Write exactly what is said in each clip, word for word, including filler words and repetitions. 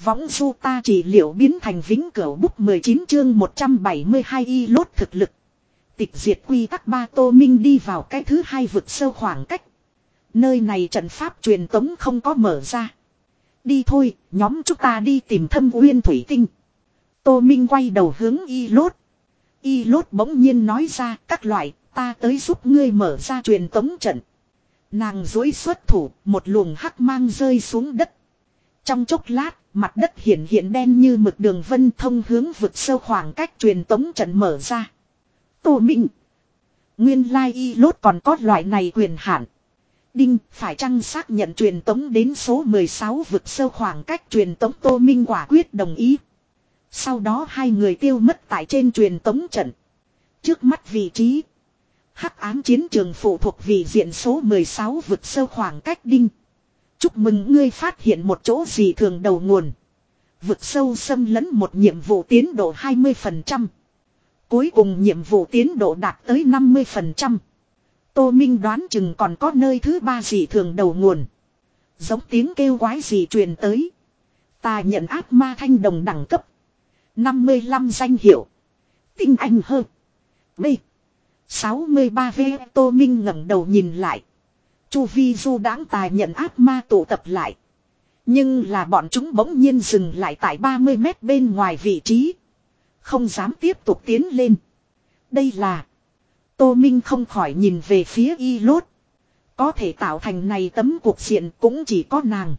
võng du ta trị liệu biến thành vĩnh cửu bút mười chín chương một trăm bảy mươi hai y lốt thực lực. Tịch diệt quy tắc ba Tô Minh đi vào cái thứ hai vực sâu khoảng cách. Nơi này trận pháp truyền tống không có mở ra. Đi thôi, nhóm chúng ta đi tìm Thâm Uyên thủy tinh. Tô Minh quay đầu hướng y lốt. Y lốt bỗng nhiên nói ra các loại, ta tới giúp ngươi mở ra truyền tống trận. Nàng duỗi xuất thủ, một luồng hắc mang rơi xuống đất. Trong chốc lát, mặt đất hiện hiện đen như mực đường vân thông hướng vực sâu khoảng cách truyền tống trận mở ra. Tô Minh. Nguyên lai y lốt còn có loại này quyền hạn. Đinh, phải chăng xác nhận truyền tống đến số mười sáu vực sâu khoảng cách truyền tống Tô Minh quả quyết đồng ý. Sau đó hai người tiêu mất tại trên truyền tống trận. Trước mắt vị trí. Hắc ám chiến trường phụ thuộc vị diện số mười sáu vực sâu khoảng cách đinh. Chúc mừng ngươi phát hiện một chỗ dị thường đầu nguồn. Vực sâu xâm lấn một nhiệm vụ tiến độ hai mươi phần trăm. Cuối cùng nhiệm vụ tiến độ đạt tới năm mươi phần trăm. Tô Minh đoán chừng còn có nơi thứ ba dị thường đầu nguồn. Giống tiếng kêu quái dị truyền tới. Ta nhận ác ma thanh đồng đẳng cấp. năm mươi lăm danh hiệu. Tinh anh hơn. B. sáu mươi ba V. Tô Minh ngẩng đầu nhìn lại. Chu vi du đãng tài nhận ác ma tụ tập lại. Nhưng là bọn chúng bỗng nhiên dừng lại tại ba mươi mét bên ngoài vị trí. Không dám tiếp tục tiến lên. Đây là. Tô Minh không khỏi nhìn về phía y lốt. Có thể tạo thành này tấm cuộc diện cũng chỉ có nàng.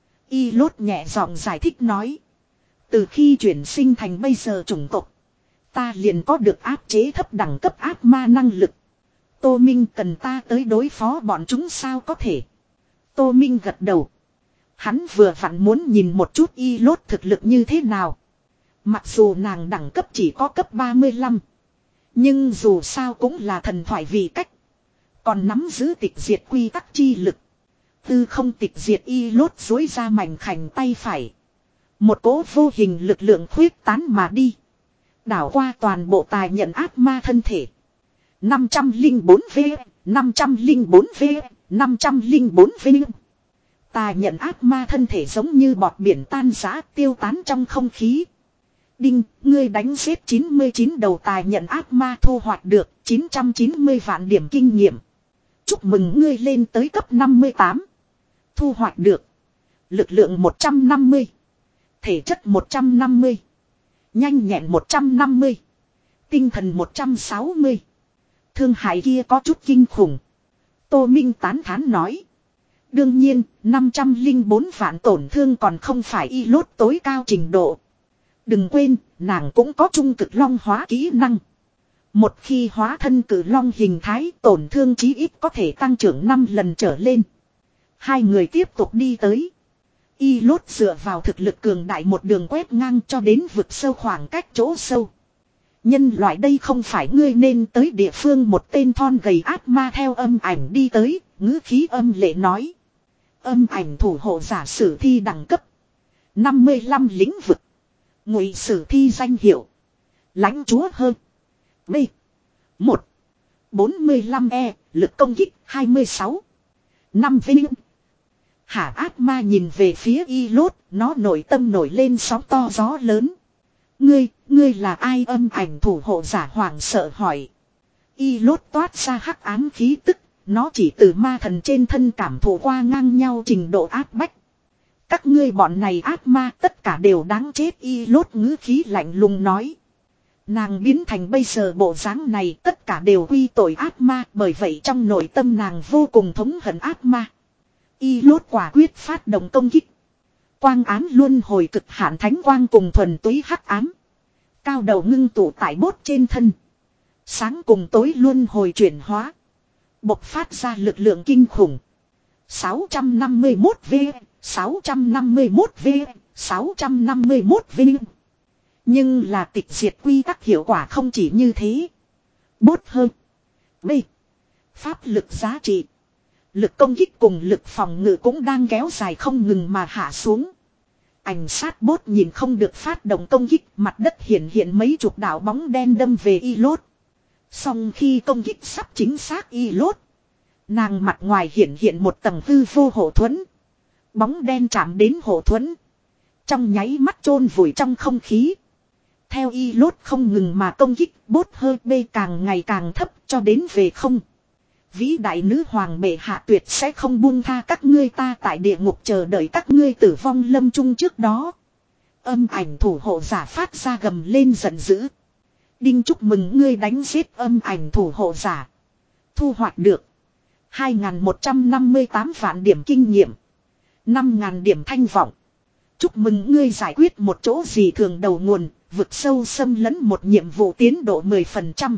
Y lốt nhẹ giọng giải thích nói. Từ khi chuyển sinh thành bây giờ chủng tộc. Ta liền có được áp chế thấp đẳng cấp ác ma năng lực. Tô Minh cần ta tới đối phó bọn chúng sao có thể. Tô Minh gật đầu. Hắn vừa vặn muốn nhìn một chút y lốt thực lực như thế nào. Mặc dù nàng đẳng cấp chỉ có cấp ba mươi lăm. Nhưng dù sao cũng là thần thoại vì cách. Còn nắm giữ tịch diệt quy tắc chi lực. Tư không tịch diệt y lốt dối ra mảnh khảnh tay phải. Một cỗ vô hình lực lượng khuyết tán mà đi. Đảo qua toàn bộ tài nhận ác ma thân thể. năm trăm lẻ bốn V, năm trăm lẻ bốn V, năm trăm lẻ bốn V. Tài nhận ác ma thân thể giống như bọt biển tan rã tiêu tán trong không khí. Đinh, ngươi đánh giết chín mươi chín đầu tài nhận ác ma thu hoạch được chín trăm chín mươi vạn điểm kinh nghiệm. Chúc mừng ngươi lên tới cấp năm mươi tám. Thu hoạch được. Lực lượng một trăm năm mươi. Thể chất một trăm năm mươi. Nhanh nhẹn một trăm năm mươi. Tinh thần một trăm sáu mươi. Thương hại kia có chút kinh khủng. Tô Minh tán thán nói. Đương nhiên, năm trăm lẻ bốn vạn tổn thương còn không phải y lốt tối cao trình độ. Đừng quên, nàng cũng có trung cực long hóa kỹ năng. Một khi hóa thân cử long hình thái tổn thương chí ít có thể tăng trưởng năm lần trở lên. Hai người tiếp tục đi tới. Y lốt dựa vào thực lực cường đại một đường quét ngang cho đến vực sâu khoảng cách chỗ sâu. Nhân loại đây không phải ngươi nên tới địa phương một tên thon gầy ác ma theo âm ảnh đi tới, ngữ khí âm lệ nói. Âm ảnh thủ hộ giả sử thi đẳng cấp. năm mươi lăm lĩnh vực. Ngụy sử thi danh hiệu. Lãnh chúa hơn. B. một. bốn mươi lăm E, lực công kích hai mươi sáu. năm Vinh. Hả ác ma nhìn về phía y lốt, nó nội tâm nổi lên sóng to gió lớn. Ngươi, ngươi là ai âm ảnh thủ hộ giả hoảng sợ hỏi. Y lốt toát ra hắc ám khí tức, nó chỉ từ ma thần trên thân cảm thụ qua ngang nhau trình độ áp bách. Các ngươi bọn này ác ma tất cả đều đáng chết y lốt ngữ khí lạnh lùng nói. Nàng biến thành bây giờ bộ dáng này tất cả đều quy tội ác ma bởi vậy trong nội tâm nàng vô cùng thống hận ác ma. Y lốt quả quyết phát động công kích. Quang ám luân hồi cực hạn thánh quang cùng thuần túy hắc ám. Cao đầu ngưng tụ tại bốt trên thân. Sáng cùng tối luân hồi chuyển hóa. Bộc phát ra lực lượng kinh khủng. sáu trăm năm mươi mốt V, sáu trăm năm mươi mốt V, sáu trăm năm mươi mốt V. Nhưng là tịch diệt quy tắc hiệu quả không chỉ như thế. Bốt hơn. B. Pháp lực giá trị. Lực công kích cùng lực phòng ngự cũng đang kéo dài không ngừng mà hạ xuống. Ảnh sát bốt nhìn không được phát động công kích, mặt đất hiện hiện mấy chục đạo bóng đen đâm về y lốt. Song khi công kích sắp chính xác y lốt, nàng mặt ngoài hiện hiện một tầng hư vô hộ thuẫn. Bóng đen chạm đến hộ thuẫn, trong nháy mắt chôn vùi trong không khí. Theo y lốt không ngừng mà công kích, bốt hơi bê càng ngày càng thấp cho đến về không. Vĩ đại nữ hoàng bệ hạ tuyệt sẽ không buông tha các ngươi, ta tại địa ngục chờ đợi các ngươi tử vong lâm chung trước đó. Âm ảnh thủ hộ giả phát ra gầm lên giận dữ. Đinh chúc mừng ngươi đánh giết âm ảnh thủ hộ giả. Thu hoạch được hai nghìn một trăm năm mươi tám vạn điểm kinh nghiệm, năm nghìn điểm thanh vọng. Chúc mừng ngươi giải quyết một chỗ gì thường đầu nguồn, vực sâu xâm lấn một nhiệm vụ tiến độ mười phần trăm.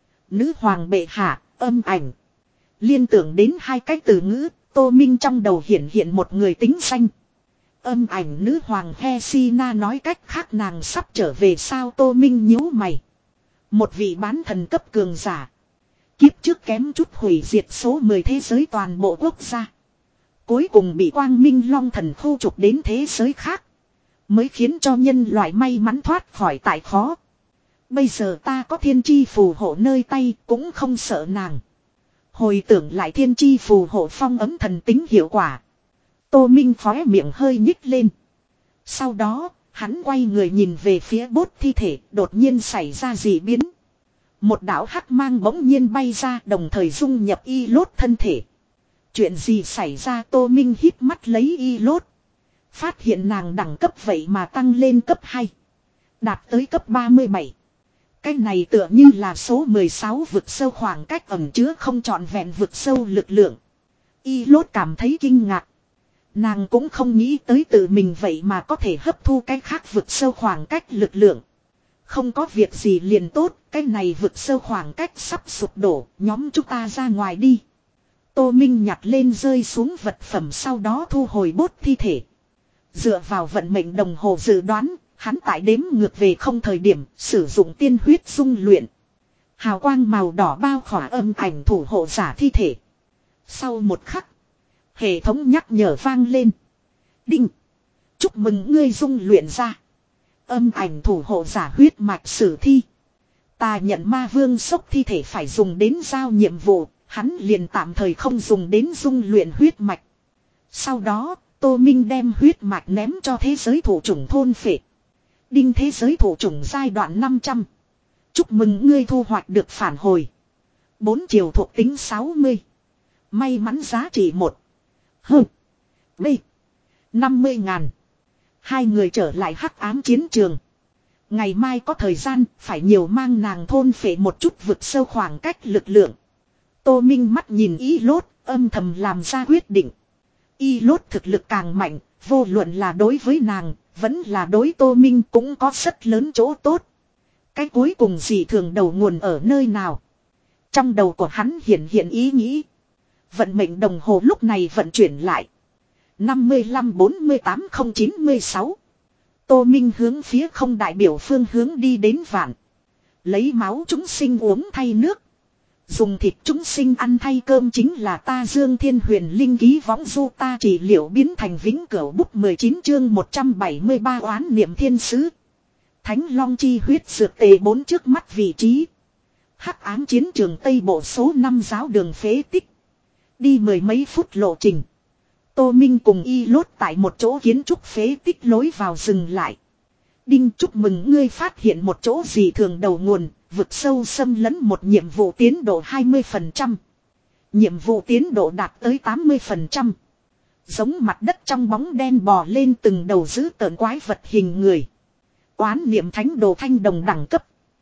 Nữ hoàng bệ hạ, âm ảnh. Liên tưởng đến hai cái từ ngữ, Tô Minh trong đầu hiện hiện một người tính danh. Âm ảnh nữ hoàng Hesina nói cách khác nàng sắp trở về sao? Tô Minh nhíu mày. Một vị bán thần cấp cường giả. Kiếp trước kém chút hủy diệt số mười thế giới toàn bộ quốc gia. Cuối cùng bị Quang Minh Long thần khu trục đến thế giới khác. Mới khiến cho nhân loại may mắn thoát khỏi tại khó. Bây giờ ta có thiên chi phù hộ nơi tay cũng không sợ nàng. Hồi tưởng lại thiên chi phù hộ phong ấm thần tính hiệu quả. Tô Minh khóe miệng hơi nhích lên. Sau đó, hắn quay người nhìn về phía bốt thi thể, đột nhiên xảy ra dị biến. Một đạo hắc mang bỗng nhiên bay ra, đồng thời dung nhập y lốt thân thể. Chuyện gì xảy ra? Tô Minh híp mắt lấy y lốt. Phát hiện nàng đẳng cấp vậy mà tăng lên cấp hai. Đạt tới cấp ba mươi bảy. Cái này tựa như là số mười sáu vực sâu khoảng cách ẩn chứa không trọn vẹn vực sâu lực lượng. Y lốt cảm thấy kinh ngạc. Nàng cũng không nghĩ tới tự mình vậy mà có thể hấp thu cái khác vực sâu khoảng cách lực lượng. Không có việc gì liền tốt, cái này vực sâu khoảng cách sắp sụp đổ, nhóm chúng ta ra ngoài đi. Tô Minh nhặt lên rơi xuống vật phẩm sau đó thu hồi bốt thi thể. Dựa vào vận mệnh đồng hồ dự đoán, hắn tại đếm ngược về không thời điểm sử dụng tiên huyết dung luyện. Hào quang màu đỏ bao khỏa âm ảnh thủ hộ giả thi thể. Sau một khắc, hệ thống nhắc nhở vang lên. Đinh! Chúc mừng ngươi dung luyện ra âm ảnh thủ hộ giả huyết mạch sử thi. Ta nhận ma vương sốc thi thể phải dùng đến giao nhiệm vụ, hắn liền tạm thời không dùng đến dung luyện huyết mạch. Sau đó, Tô Minh đem huyết mạch ném cho thế giới thủ chủng thôn phệ. Đinh thế giới thủ chủng giai đoạn năm trăm. Chúc mừng ngươi thu hoạch được phản hồi. bốn chiều thuộc tính sáu mươi. May mắn giá trị một. Hừ. B. năm mươi ngàn. Hai người trở lại hắc ám chiến trường. Ngày mai có thời gian, phải nhiều mang nàng thôn phệ một chút vực sâu khoảng cách lực lượng. Tô Minh mắt nhìn y lốt, âm thầm làm ra quyết định. Y lốt thực lực càng mạnh, vô luận là đối với nàng, vẫn là đối Tô Minh cũng có rất lớn chỗ tốt. Cái cuối cùng gì thường đầu nguồn ở nơi nào? Trong đầu của hắn hiện hiện ý nghĩ. Vận mệnh đồng hồ lúc này vận chuyển lại. năm mươi lăm bốn mươi tám không chín sáu. Tô Minh hướng phía không đại biểu phương hướng đi đến vạn. Lấy máu chúng sinh uống thay nước. Dùng thịt chúng sinh ăn thay cơm chính là ta Dương Thiên Huyền Linh ký võng du ta trị liệu biến thành vĩnh cửu bút mười chín chương một trăm bảy mươi ba oán niệm thiên sứ. Thánh Long chi huyết dược tề bốn trước mắt vị trí. Hắc ám chiến trường Tây Bộ số năm giáo đường phế tích. Đi mười mấy phút lộ trình. Tô Minh cùng y lốt tại một chỗ kiến trúc phế tích lối vào dừng lại. Đinh chúc mừng ngươi phát hiện một chỗ gì thường đầu nguồn, vực sâu xâm lấn một nhiệm vụ tiến độ hai mươi phần trăm. Nhiệm vụ tiến độ đạt tới tám mươi phần trăm. Giống mặt đất trong bóng đen bò lên từng đầu dữ tợn quái vật hình người. Oán niệm thánh đồ thanh đồng đẳng cấp.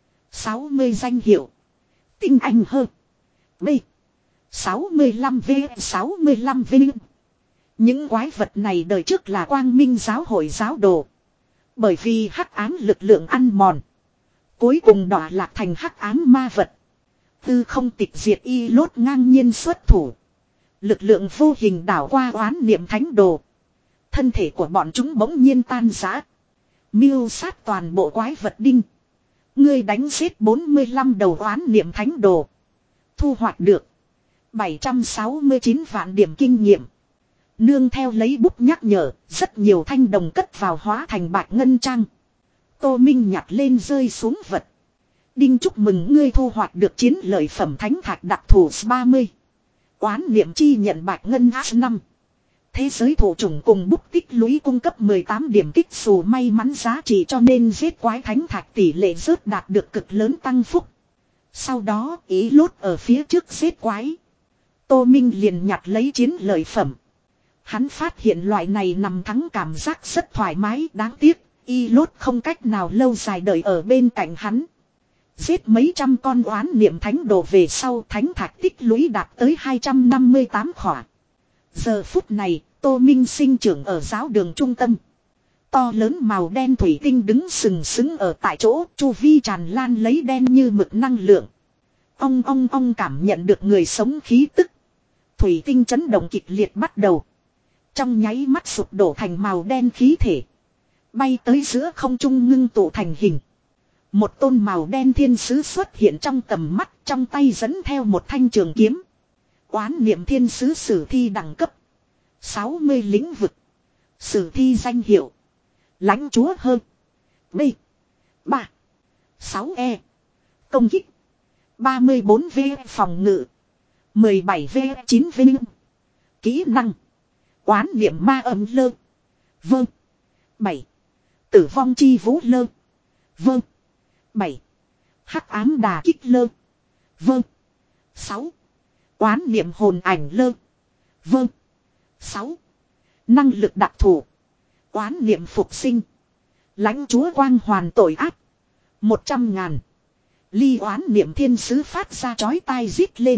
sáu mươi danh hiệu. Tinh anh hơn. B. sáu mươi lăm V sáu mươi lăm V. Những quái vật này đời trước là Quang Minh giáo hội giáo đồ. Bởi vì hắc ám lực lượng ăn mòn. Cuối cùng đọa lạc thành hắc ám ma vật. Tư không tịch diệt y lốt ngang nhiên xuất thủ. Lực lượng vô hình đảo qua oán niệm thánh đồ. Thân thể của bọn chúng bỗng nhiên tan rã. Miêu sát toàn bộ quái vật đinh. Ngươi đánh giết bốn mươi lăm đầu oán niệm thánh đồ. Thu hoạch được bảy trăm sáu mươi chín vạn điểm kinh nghiệm. Nương theo lấy bút nhắc nhở, rất nhiều thanh đồng cất vào hóa thành bạch ngân trang. Tô Minh nhặt lên rơi xuống vật. Đinh chúc mừng ngươi thu hoạch được chiến lợi phẩm thánh thạch đặc thù ba mươi. Oán niệm chi nhận bạch ngân S năm. Thế giới thủ chủng cùng bút tích lũy cung cấp mười tám điểm kích dù may mắn giá trị cho nên giết quái thánh thạch tỷ lệ rớt đạt được cực lớn tăng phúc. Sau đó ý lốt ở phía trước giết quái. Tô Minh liền nhặt lấy chiến lợi phẩm. Hắn phát hiện loại này nằm thắng cảm giác rất thoải mái, đáng tiếc, y lốt không cách nào lâu dài đợi ở bên cạnh hắn. Giết mấy trăm con oán niệm thánh đồ về sau thánh thạch tích lũy đạt tới hai trăm năm mươi tám khỏa. Giờ phút này, Tô Minh sinh trưởng ở giáo đường trung tâm. To lớn màu đen thủy tinh đứng sừng sững ở tại chỗ, chu vi tràn lan lấy đen như mực năng lượng. Ong ong ong cảm nhận được người sống khí tức. Thủy tinh chấn động kịch liệt bắt đầu. Trong nháy mắt sụp đổ thành màu đen khí thể. Bay tới giữa không trung ngưng tụ thành hình. Một tôn màu đen thiên sứ xuất hiện trong tầm mắt, trong tay dẫn theo một thanh trường kiếm. Oán niệm thiên sứ sử thi đẳng cấp. sáu mươi lĩnh vực. Sử thi danh hiệu. Lãnh chúa hơn. B. ba. sáu E. Công kích. ba mươi bốn V phòng ngự. mười bảy V chín V. Kỹ năng. Oán niệm ma âm lơ. Vâng. bảy. Tử vong chi vũ lơ. Vâng. bảy. Hắc ám đà kích lơ. Vâng. sáu. Oán niệm hồn ảnh lơ. Vâng. sáu. Năng lực đặc thù. Oán niệm phục sinh. Lãnh chúa quang hoàn tội ác. Một trăm ngàn. Ly oán niệm thiên sứ phát ra chói tai rít lên.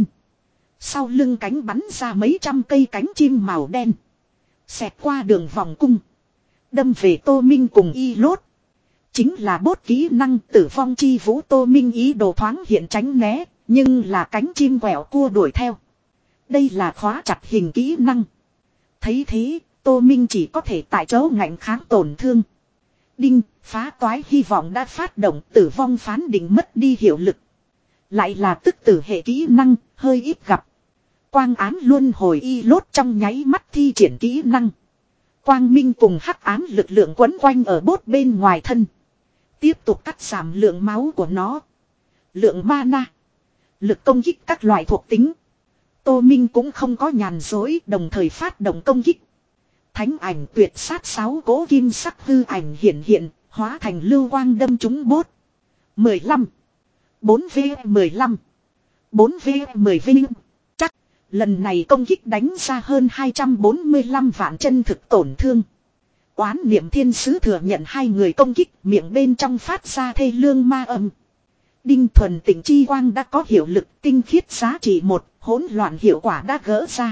Sau lưng cánh bắn ra mấy trăm cây cánh chim màu đen. Xẹt qua đường vòng cung. Đâm về Tô Minh cùng y lốt. Chính là bốt kỹ năng tử vong chi vũ. Tô Minh ý đồ thoáng hiện tránh né. Nhưng là cánh chim quẹo cua đuổi theo. Đây là khóa chặt hình kỹ năng. Thấy thế, Tô Minh chỉ có thể tại chỗ ngạnh kháng tổn thương. Đinh, phá toái hy vọng đã phát động, tử vong phán định mất đi hiệu lực. Lại là tức tử hệ kỹ năng, hơi ít gặp. Quang ám luân hồi y lốt trong nháy mắt thi triển kỹ năng. Quang minh cùng hắc ám lực lượng quấn quanh ở bốt bên ngoài thân. Tiếp tục cắt giảm lượng máu của nó. Lượng mana. Lực công kích các loại thuộc tính. Tô Minh cũng không có nhàn dối, đồng thời phát động công kích. Thánh ảnh tuyệt sát sáu cố kim sắc hư ảnh hiện hiện, hóa thành lưu quang đâm trúng bốt. mười lăm. bốn V mười lăm. bốn V mười V. Chắc, lần này công kích đánh ra hơn hai trăm bốn mươi lăm vạn chân thực tổn thương. Oán niệm thiên sứ thừa nhận hai người công kích, miệng bên trong phát ra thê lương ma âm. Đinh thuần tỉnh chi quang đã có hiệu lực, tinh khiết giá trị một, hỗn loạn hiệu quả đã gỡ ra.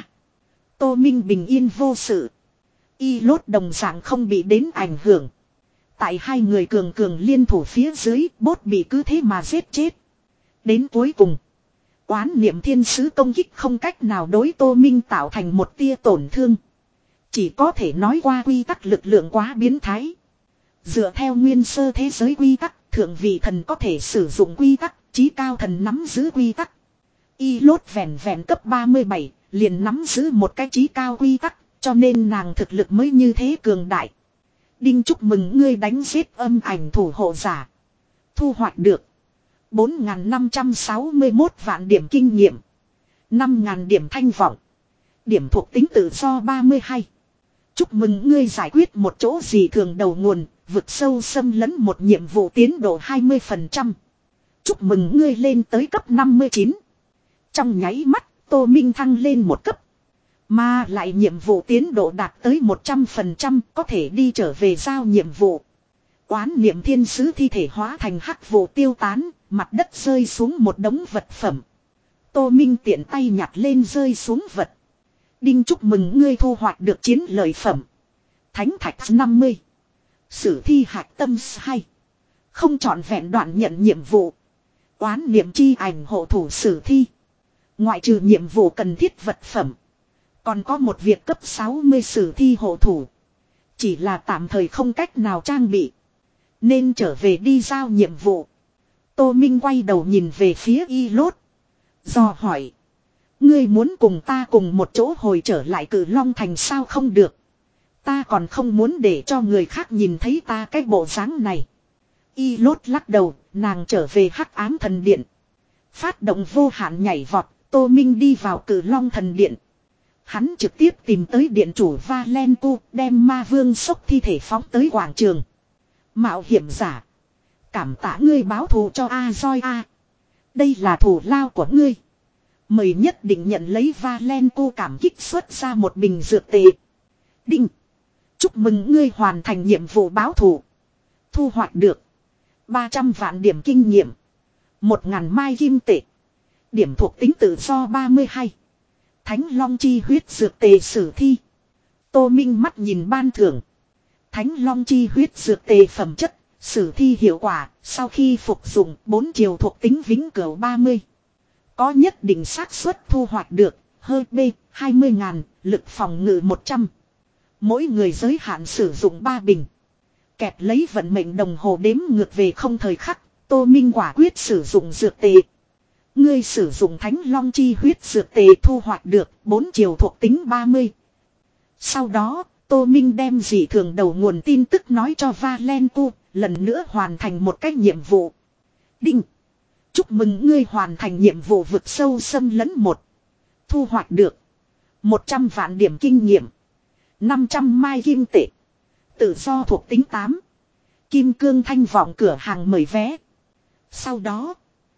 Tô Minh bình yên vô sự. Y lốt đồng dạng không bị đến ảnh hưởng. Tại hai người cường cường liên thủ phía dưới, bốt bị cứ thế mà giết chết. Đến cuối cùng, oán niệm thiên sứ công kích không cách nào đối Tô Minh tạo thành một tia tổn thương. Chỉ có thể nói qua quy tắc lực lượng quá biến thái. Dựa theo nguyên sơ thế giới quy tắc, thượng vị thần có thể sử dụng quy tắc, chí cao thần nắm giữ quy tắc. Y lốt vẹn vẹn cấp ba mươi bảy, liền nắm giữ một cái chí cao quy tắc, cho nên nàng thực lực mới như thế cường đại. Đinh chúc mừng ngươi đánh giết âm ảnh thủ hộ giả. Thu hoạch được bốn nghìn năm trăm sáu mươi mốt vạn điểm kinh nghiệm, năm nghìn điểm thanh vọng, điểm thuộc tính tự do ba mươi hai. Chúc mừng ngươi giải quyết một chỗ gì thường đầu nguồn, vực sâu xâm lấn một nhiệm vụ tiến độ hai mươi phần trăm. Chúc mừng ngươi lên tới cấp năm mươi chín. Trong nháy mắt, Tô Minh thăng lên một cấp. Mà lại nhiệm vụ tiến độ đạt tới một trăm phần trăm, có thể đi trở về giao nhiệm vụ. Oán niệm thiên sứ thi thể hóa thành hắc vụ tiêu tán, mặt đất rơi xuống một đống vật phẩm. Tô Minh tiện tay nhặt lên rơi xuống vật. Đinh chúc mừng ngươi thu hoạch được chiến lợi phẩm. Thánh thạch năm mươi. Sử thi hạch tâm hai. Không trọn vẹn đoạn nhận nhiệm vụ. Oán niệm chi ảnh hộ thủ sử thi. Ngoại trừ nhiệm vụ cần thiết vật phẩm, còn có một việc cấp sáu mươi sử thi hộ thủ. Chỉ là tạm thời không cách nào trang bị, nên trở về đi giao nhiệm vụ. Tô Minh quay đầu nhìn về phía y lốt, do hỏi: ngươi muốn cùng ta cùng một chỗ hồi trở lại Cử Long Thành sao? Không được. Ta còn không muốn để cho người khác nhìn thấy ta cái bộ dáng này. Y lốt lắc đầu, nàng trở về Hắc Ám Thần Điện. Phát động vô hạn nhảy vọt, Tô Minh đi vào Cử Long Thần Điện. Hắn trực tiếp tìm tới điện chủ Valenku, đem ma vương sốc thi thể phóng tới quảng trường. Mạo hiểm giả. Cảm tạ ngươi báo thù cho Azoi A. Đây là thù lao của ngươi. Mời nhất định nhận lấy Valenku cảm kích xuất ra một bình dược tệ. Đinh. Chúc mừng ngươi hoàn thành nhiệm vụ báo thù. Thu hoạch được. ba trăm vạn điểm kinh nghiệm. một ngàn mai kim tệ. Điểm thuộc tính tự do ba mươi hai. Thánh Long chi huyết dược tề sử thi. Tô Minh mắt nhìn ban thưởng. Thánh Long chi huyết dược tề phẩm chất, sử thi hiệu quả, sau khi phục dụng bốn chiều thuộc tính vĩnh cửu ba mươi. Có nhất định xác suất thu hoạch được, hơi B, hai mươi ngàn, lực phòng ngự một trăm. Mỗi người giới hạn sử dụng ba bình. Kẹt lấy vận mệnh đồng hồ đếm ngược về không thời khắc, Tô Minh quả quyết sử dụng dược tề. Ngươi sử dụng Thánh Long chi huyết dược tề thu hoạch được bốn chiều thuộc tính ba mươi. Sau đó, Tô Minh đem dị thường đầu nguồn tin tức nói cho Valenku, lần nữa hoàn thành một cái nhiệm vụ. Đinh! Chúc mừng ngươi hoàn thành nhiệm vụ vực sâu xâm lấn một. Thu hoạch được một trăm vạn điểm kinh nghiệm. năm trăm mai kim tệ. Tự do thuộc tính tám. Kim cương thanh vọng cửa hàng mời vé. Sau đó,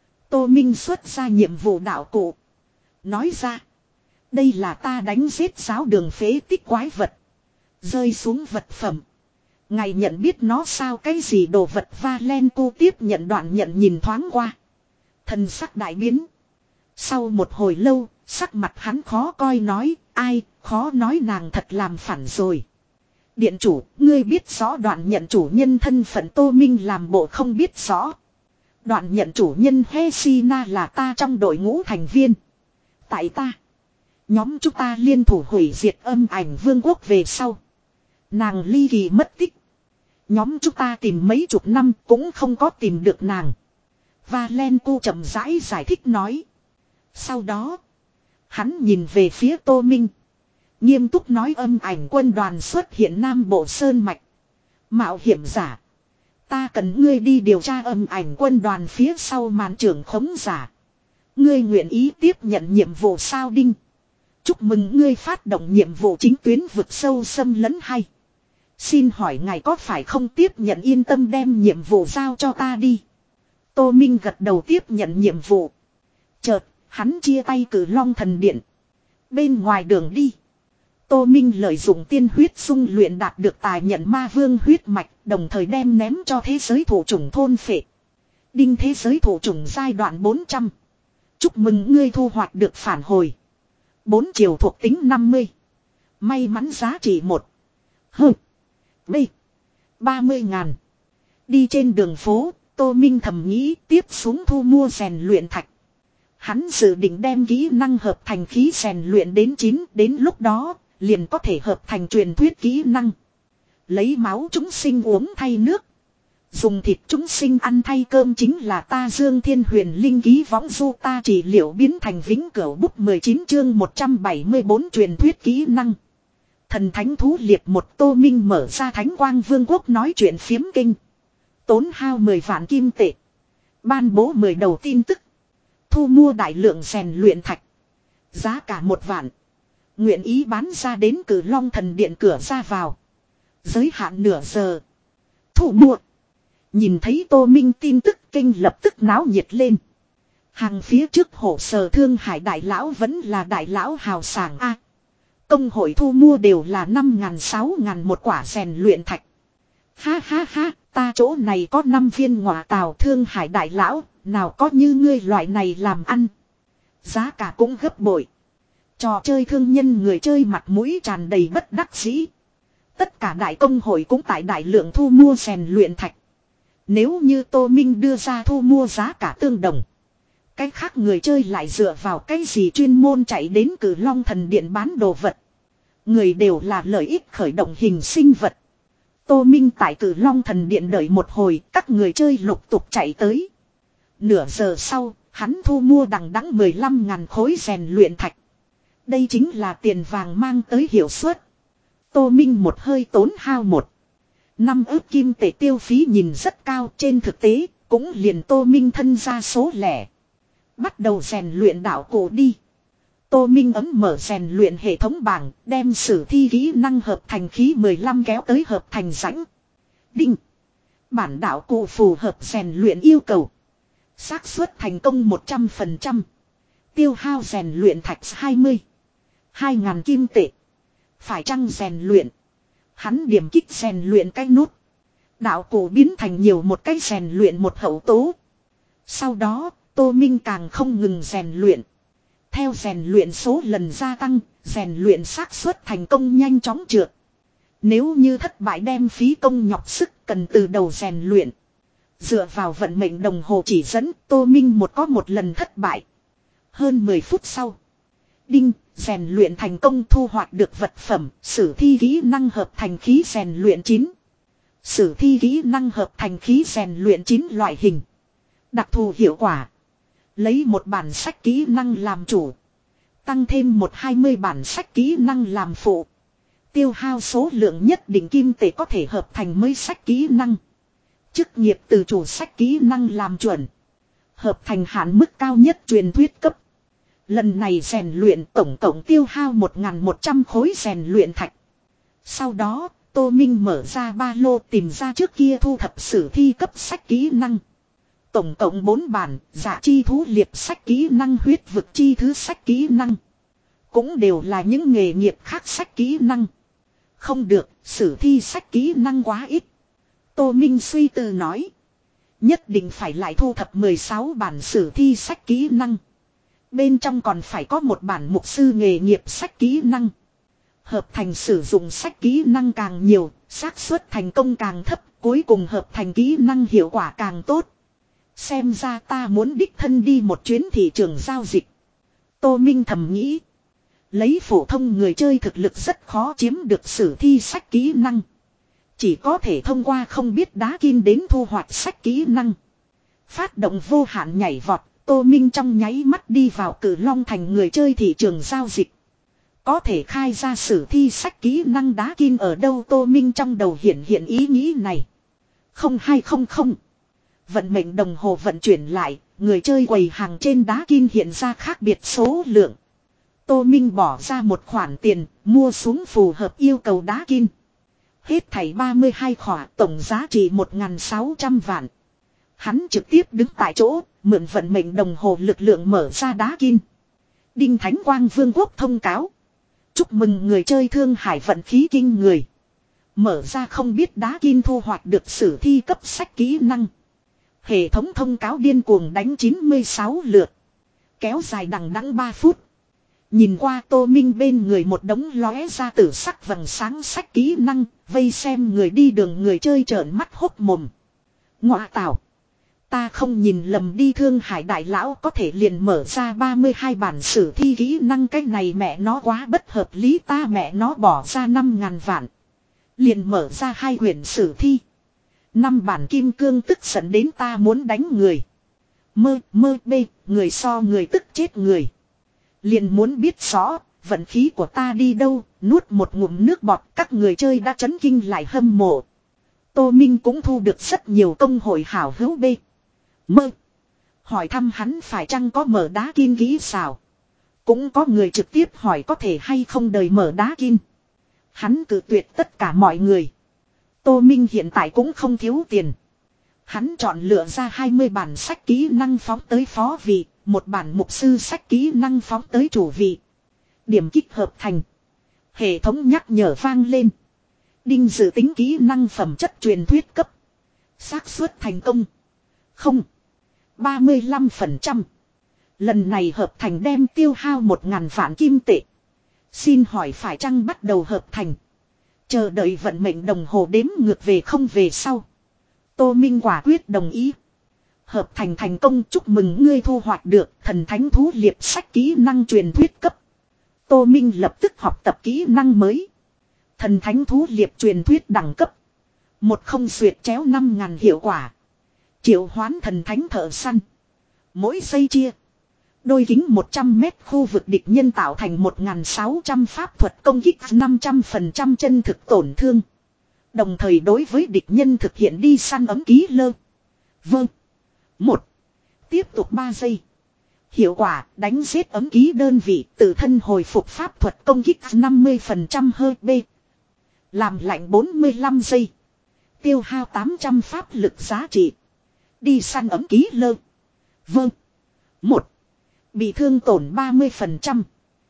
Tô Minh xuất ra nhiệm vụ đạo cụ. Nói ra, đây là ta đánh giết giáo đường phế tích quái vật. Rơi xuống vật phẩm. Ngài nhận biết nó sao cái gì đồ vật Valenku tiếp nhận đoạn nhận nhìn thoáng qua. Thần sắc đại biến. Sau một hồi lâu, sắc mặt hắn khó coi nói, ai, khó nói nàng thật làm phản rồi. Điện chủ, ngươi biết rõ đoạn nhận chủ nhân thân phận Tô Minh làm bộ không biết rõ. Đoạn nhận chủ nhân Hesina là ta trong đội ngũ thành viên. Tại ta, nhóm chúng ta liên thủ hủy diệt âm ảnh vương quốc về sau. Nàng ly kỳ mất tích. Nhóm chúng ta tìm mấy chục năm cũng không có tìm được nàng. Valenku chậm rãi giải, giải thích nói. Sau đó, hắn nhìn về phía Tô Minh. Nghiêm túc nói âm ảnh quân đoàn xuất hiện Nam Bộ Sơn Mạch. Mạo hiểm giả. Ta cần ngươi đi điều tra âm ảnh quân đoàn phía sau màn trưởng khống giả. Ngươi nguyện ý tiếp nhận nhiệm vụ sao Đinh. Chúc mừng ngươi phát động nhiệm vụ chính tuyến vực sâu xâm lấn hay. Xin hỏi ngài có phải không tiếp nhận yên tâm đem nhiệm vụ giao cho ta đi. Tô Minh gật đầu tiếp nhận nhiệm vụ. Chợt, hắn chia tay Cử Long thần điện. Bên ngoài đường đi. Tô Minh lợi dụng tiên huyết sung luyện đạt được tài nhận ma vương huyết mạch, đồng thời đem ném cho thế giới thủ chủng thôn phệ. Đinh thế giới thủ chủng giai đoạn bốn trăm. Chúc mừng ngươi thu hoạch được phản hồi. bốn chiều thuộc tính năm mươi. May mắn giá trị một. Hơ. B. ba mươi ngàn. Đi trên đường phố, Tô Minh thầm nghĩ tiếp xuống thu mua rèn luyện thạch. Hắn dự định đem kỹ năng hợp thành khí rèn luyện đến chín, đến lúc đó liền có thể hợp thành truyền thuyết kỹ năng. Lấy máu chúng sinh uống thay nước. Dùng thịt chúng sinh ăn thay cơm chính là ta Dương Thiên Huyền Linh ký võng du ta trị liệu biến thành vĩnh cửu bút mười chín chương một trăm bảy mươi bốn truyền thuyết kỹ năng. Thần thánh thú liệt một Tô Minh mở ra Thánh Quang Vương quốc nói chuyện phiếm kinh. Tốn hao mười vạn kim tệ. Ban bố mười đầu tin tức. Thu mua đại lượng rèn luyện thạch. Giá cả một vạn. Nguyện ý bán ra đến Cử Long thần điện cửa ra vào. Giới hạn nửa giờ. Thu mua. Nhìn thấy Tô Minh tin tức kinh lập tức náo nhiệt lên. Hàng phía trước hộ sở Thương Hải đại lão vẫn là đại lão hào sảng a. Công hội thu mua đều là năm ngàn sáu ngàn một quả rèn luyện thạch. Ha ha ha, ta chỗ này có năm viên ngọa tào Thương Hải đại lão, nào có như ngươi loại này làm ăn. Giá cả cũng gấp bội. Trò chơi thương nhân người chơi mặt mũi tràn đầy bất đắc dĩ. Tất cả đại công hội cũng tại đại lượng thu mua rèn luyện thạch. Nếu như Tô Minh đưa ra thu mua giá cả tương đồng. Cái khác người chơi lại dựa vào cái gì chuyên môn chạy đến Cử Long thần điện bán đồ vật. Người đều là lợi ích khởi động hình sinh vật. Tô Minh tại Cử Long thần điện đợi một hồi, các người chơi lục tục chạy tới. Nửa giờ sau, hắn thu mua đằng đẵng mười lăm ngàn khối rèn luyện thạch. Đây chính là tiền vàng mang tới hiệu suất. Tô Minh một hơi tốn hao một. Năm ước kim tệ tiêu phí nhìn rất cao, trên thực tế, cũng liền Tô Minh thân ra số lẻ. Bắt đầu rèn luyện đạo cổ đi. Tô Minh ấm mở rèn luyện hệ thống bảng, đem sử thi kỹ năng hợp thành khí mười lăm kéo tới hợp thành rãnh. Đinh. Bản đạo cụ phù hợp rèn luyện yêu cầu. Xác suất thành công một trăm phần trăm. Tiêu hao rèn luyện thạch hai mươi. hai nghìn kim tệ. Phải chăng rèn luyện? Hắn điểm kích rèn luyện cái nút. Đạo cụ biến thành nhiều một cái rèn luyện một hậu tố. Sau đó, Tô Minh càng không ngừng rèn luyện. Theo rèn luyện số lần gia tăng, rèn luyện xác suất thành công nhanh chóng trượt. Nếu như thất bại đem phí công nhọc sức cần từ đầu rèn luyện. Dựa vào vận mệnh đồng hồ chỉ dẫn, Tô Minh một có một lần thất bại. Hơn mười phút sau. Đinh, rèn luyện thành công thu hoạch được vật phẩm, sử thi kỹ năng hợp thành khí rèn luyện chín. Sử thi kỹ năng hợp thành khí rèn luyện chín loại hình. Đặc thù hiệu quả. Lấy một bản sách kỹ năng làm chủ. Tăng thêm một hai mươi bản sách kỹ năng làm phụ. Tiêu hao số lượng nhất định kim tệ có thể hợp thành mới sách kỹ năng. Chức nghiệp từ chủ sách kỹ năng làm chuẩn. Hợp thành hạn mức cao nhất truyền thuyết cấp. Lần này rèn luyện tổng cộng tiêu hao một nghìn một trăm khối rèn luyện thạch. Sau đó, Tô Minh mở ra ba lô tìm ra trước kia thu thập sử thi cấp sách kỹ năng. Tổng cộng bốn bản, dạ chi thú liệp sách kỹ năng huyết vực chi thứ sách kỹ năng. Cũng đều là những nghề nghiệp khác sách kỹ năng. Không được, sử thi sách kỹ năng quá ít. Tô Minh suy tư nói. Nhất định phải lại thu thập mười sáu bản sử thi sách kỹ năng. Bên trong còn phải có một bản mục sư nghề nghiệp sách kỹ năng. Hợp thành sử dụng sách kỹ năng càng nhiều, xác suất thành công càng thấp, cuối cùng hợp thành kỹ năng hiệu quả càng tốt. Xem ra ta muốn đích thân đi một chuyến thị trường giao dịch. Tô Minh thầm nghĩ. Lấy phổ thông người chơi thực lực rất khó chiếm được sử thi sách kỹ năng. Chỉ có thể thông qua không biết đá kim đến thu hoạch sách kỹ năng. Phát động vô hạn nhảy vọt, Tô Minh trong nháy mắt đi vào Cử Long thành người chơi thị trường giao dịch. Có thể khai ra sử thi sách kỹ năng đá kim ở đâu? Tô Minh trong đầu hiện hiện ý nghĩ này. Không hai không không. Vận mệnh đồng hồ vận chuyển lại, người chơi quầy hàng trên đá kim hiện ra khác biệt số lượng. Tô Minh bỏ ra một khoản tiền, mua xuống phù hợp yêu cầu đá kim. Hết thảy ba mươi hai khỏa, tổng giá trị một nghìn sáu trăm vạn. Hắn trực tiếp đứng tại chỗ, mượn vận mệnh đồng hồ lực lượng mở ra đá kim. Đinh Thánh Quang Vương quốc thông cáo. Chúc mừng người chơi Thương Hải vận khí kinh người. Mở ra không biết đá kim thu hoạch được sử thi cấp sách kỹ năng. Hệ thống thông cáo điên cuồng đánh chín mươi sáu lượt. Kéo dài đằng đẵng ba phút. Nhìn qua Tô Minh bên người một đống lóe ra tử sắc vầng sáng sách kỹ năng, vây xem người đi đường người chơi trợn mắt hốc mồm. Ngọa tảo. Ta không nhìn lầm đi, Thương Hải đại lão có thể liền mở ra ba mươi hai bản sử thi kỹ năng, cái này mẹ nó quá bất hợp lý, ta mẹ nó bỏ ra năm ngàn vạn. Liền mở ra hai quyển sử thi. Năm bản kim cương tức giận đến ta muốn đánh người. Mơ mơ bê, người so người tức chết người. Liền muốn biết rõ, vận khí của ta đi đâu, nuốt một ngụm nước bọt, các người chơi đã chấn kinh lại hâm mộ. Tô Minh cũng thu được rất nhiều công hội hảo hữu bê. Mơ. Hỏi thăm hắn phải chăng có mở đá kim kỹ xảo. Cũng có người trực tiếp hỏi có thể hay không đời mở đá kim. Hắn cự tuyệt tất cả mọi người. Tô Minh hiện tại cũng không thiếu tiền. Hắn chọn lựa ra hai mươi bản sách kỹ năng phóng tới phó vị, một bản mục sư sách kỹ năng phóng tới chủ vị. Điểm kích hợp thành. Hệ thống nhắc nhở vang lên. Đinh dự tính kỹ năng phẩm chất truyền thuyết cấp. Xác suất thành công. Không. ba mươi lăm phần trăm. Lần này hợp thành đem tiêu hao một ngàn vạn kim tệ. Xin hỏi phải chăng bắt đầu hợp thành. Chờ đợi vận mệnh đồng hồ đếm ngược về không về sau. Tô Minh quả quyết đồng ý. Hợp thành thành công, chúc mừng ngươi thu hoạch được thần thánh thú liệp sách kỹ năng truyền thuyết cấp. Tô Minh lập tức học tập kỹ năng mới. Thần thánh thú liệp truyền thuyết đẳng cấp. Một không xuyệt chéo năm ngàn hiệu quả. Triệu hoán thần thánh thợ săn. Mỗi giây chia. Đôi kính một trăm mét khu vực địch nhân tạo thành một nghìn sáu trăm pháp thuật công kích năm trăm phần trăm chân thực tổn thương. Đồng thời đối với địch nhân thực hiện đi săn ấm ký lơ. Vâng. Một. Tiếp tục ba giây. Hiệu quả đánh giết ấm ký đơn vị tự thân hồi phục pháp thuật công kích năm mươi phần trăm hơi B. Làm lạnh bốn mươi lăm giây. Tiêu hao tám trăm pháp lực giá trị. Đi săn ấm ký lơ. Vâng. một. Bị thương tổn ba mươi phần trăm.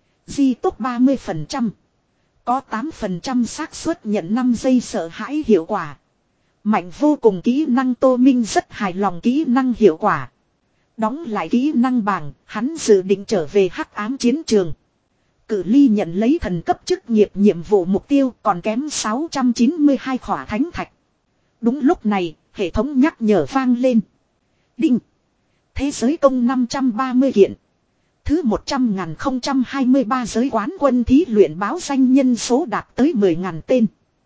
Di tốc ba mươi phần trăm. Có tám phần trăm xác suất nhận năm giây sợ hãi hiệu quả. Mạnh vô cùng kỹ năng Tô Minh rất hài lòng kỹ năng hiệu quả. Đóng lại kỹ năng bảng, hắn dự định trở về hắc ám chiến trường. Cử ly nhận lấy thần cấp chức nghiệp nhiệm vụ mục tiêu còn kém sáu trăm chín mươi hai khỏa thánh thạch. Đúng lúc này, hệ thống nhắc nhở vang lên. Đinh. Thế giới công năm trăm ba mươi kiện. Thứ một trăm nghìn không trăm hai mươi ba giới quán quân thí luyện báo danh nhân số đạt tới mười nghìn tên.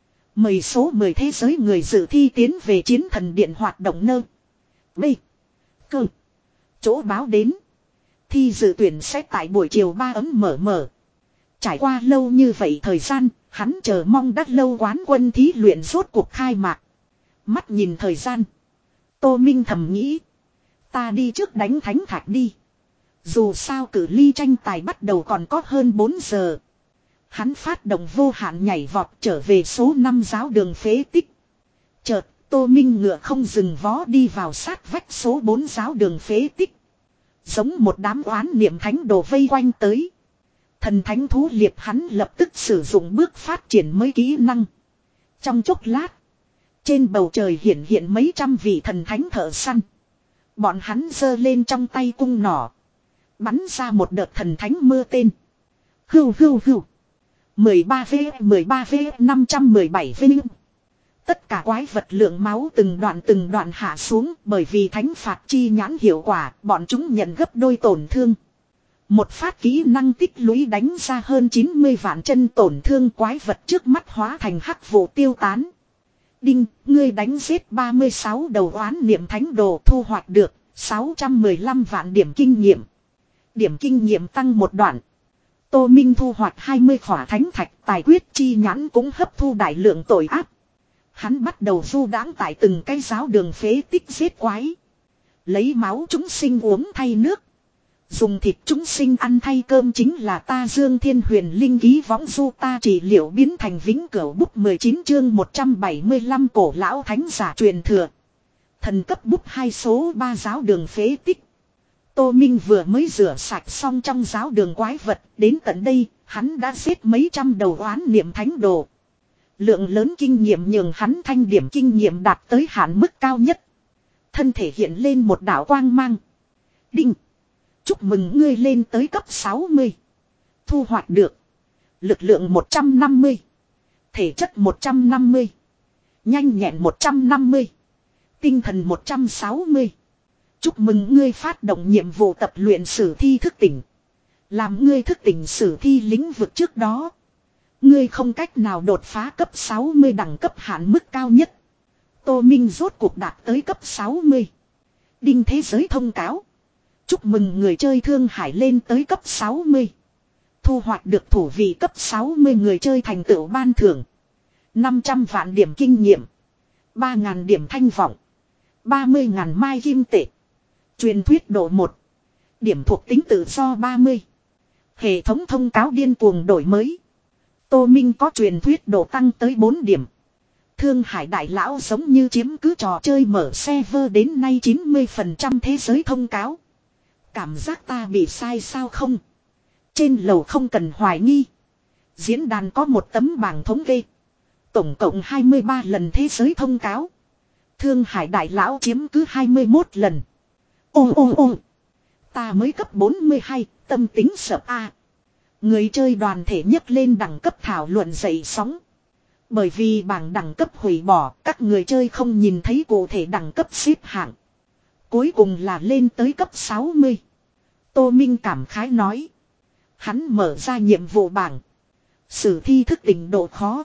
Mời số mười thế giới người dự thi tiến về chiến thần điện hoạt động nơ. B. Cơ. Chỗ báo đến. Thi dự tuyển sẽ tại buổi chiều ba ấm mở mở. Trải qua lâu như vậy thời gian, hắn chờ mong đắt lâu quán quân thí luyện rốt cuộc khai mạc. Mắt nhìn thời gian. Tô Minh thầm nghĩ. Ta đi trước đánh thánh thạch đi. Dù sao cử ly tranh tài bắt đầu còn có hơn bốn giờ. Hắn phát động vô hạn nhảy vọt trở về số năm giáo đường phế tích. Chợt, Tô Minh ngựa không dừng vó đi vào sát vách số bốn giáo đường phế tích. Giống một đám oán niệm thánh đồ vây quanh tới. Thần thánh thú liệp hắn lập tức sử dụng bước phát triển mới kỹ năng. Trong chốc lát, trên bầu trời hiện hiện mấy trăm vị thần thánh thợ săn. Bọn hắn giơ lên trong tay cung nỏ. Bắn ra một đợt thần thánh mưa tên. Hưu hưu hưu. mười ba V, mười ba V, năm trăm mười bảy V. Tất cả quái vật lượng máu từng đoạn từng đoạn hạ xuống bởi vì thánh phạt chi nhãn hiệu quả, bọn chúng nhận gấp đôi tổn thương. Một phát kỹ năng tích lũy đánh ra hơn chín mươi vạn chân tổn thương quái vật trước mắt hóa thành hắc vụ tiêu tán. Đinh, ngươi đánh giết ba mươi sáu đầu oán niệm thánh đồ thu hoạch được sáu trăm mười lăm vạn điểm kinh nghiệm. Điểm kinh nghiệm tăng một đoạn. Tô Minh thu hoạch hai mươi khỏa thánh thạch tài quyết chi nhãn cũng hấp thu đại lượng tội ác. Hắn bắt đầu du đãng tại từng cái giáo đường phế tích giết quái. Lấy máu chúng sinh uống thay nước. Dùng thịt chúng sinh ăn thay cơm chính là ta Dương Thiên Huyền Linh ký võng du ta trị liệu biến thành vĩnh cửu bút mười chín chương một trăm bảy mươi lăm cổ lão thánh giả truyền thừa. Thần cấp bút hai số ba giáo đường phế tích. Tô Minh vừa mới rửa sạch xong trong giáo đường quái vật, đến tận đây, hắn đã giết mấy trăm đầu oán niệm thánh đồ. Lượng lớn kinh nghiệm nhường hắn thanh điểm kinh nghiệm đạt tới hạn mức cao nhất. Thân thể hiện lên một đạo quang mang. Đinh! Chúc mừng ngươi lên tới cấp sáu mươi. Thu hoạch được. Lực lượng một trăm năm mươi. Thể chất một trăm năm mươi. Nhanh nhẹn một trăm năm mươi. Tinh thần một trăm sáu mươi. Chúc mừng ngươi phát động nhiệm vụ tập luyện sử thi thức tỉnh. Làm ngươi thức tỉnh sử thi lĩnh vực trước đó. Ngươi không cách nào đột phá cấp sáu mươi đẳng cấp hạn mức cao nhất. Tô Minh rốt cuộc đạt tới cấp sáu mươi. Đinh thế giới thông cáo. Chúc mừng người chơi Thương Hải lên tới cấp sáu mươi. Thu hoạch được thủ vị cấp sáu mươi người chơi thành tựu ban thưởng. năm trăm vạn điểm kinh nghiệm. ba nghìn điểm thanh vọng. ba mươi nghìn mai kim tệ. Truyền thuyết độ một. Điểm thuộc tính tự do ba mươi. Hệ thống thông cáo điên cuồng đổi mới. Tô Minh có truyền thuyết độ tăng tới bốn điểm. Thương Hải đại lão giống như chiếm cứ trò chơi mở server đến nay chín mươi phần trăm thế giới thông cáo. Cảm giác ta bị sai sao không? Trên lầu không cần hoài nghi. Diễn đàn có một tấm bảng thống kê. Tổng cộng hai mươi ba lần thế giới thông cáo. Thương Hải đại lão chiếm cứ hai mươi mốt lần. Ô ô ô. Ta mới cấp bốn mươi hai, tâm tính sợ a. Người chơi đoàn thể nhấc lên đẳng cấp thảo luận dậy sóng. Bởi vì bảng đẳng cấp hủy bỏ, các người chơi không nhìn thấy cụ thể đẳng cấp xếp hạng. Cuối cùng là lên tới cấp sáu mươi. Tô Minh cảm khái nói. Hắn mở ra nhiệm vụ bảng. Sử thi thức tỉnh độ khó.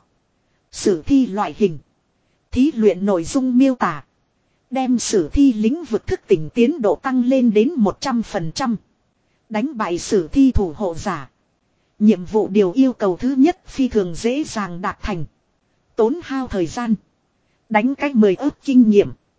Sử thi loại hình. Thí luyện nội dung miêu tả. Đem sử thi lĩnh vực thức tỉnh tiến độ tăng lên đến một trăm phần trăm. Đánh bại sử thi thủ hộ giả. Nhiệm vụ điều yêu cầu thứ nhất phi thường dễ dàng đạt thành. Tốn hao thời gian. Đánh cách mười ức kinh nghiệm.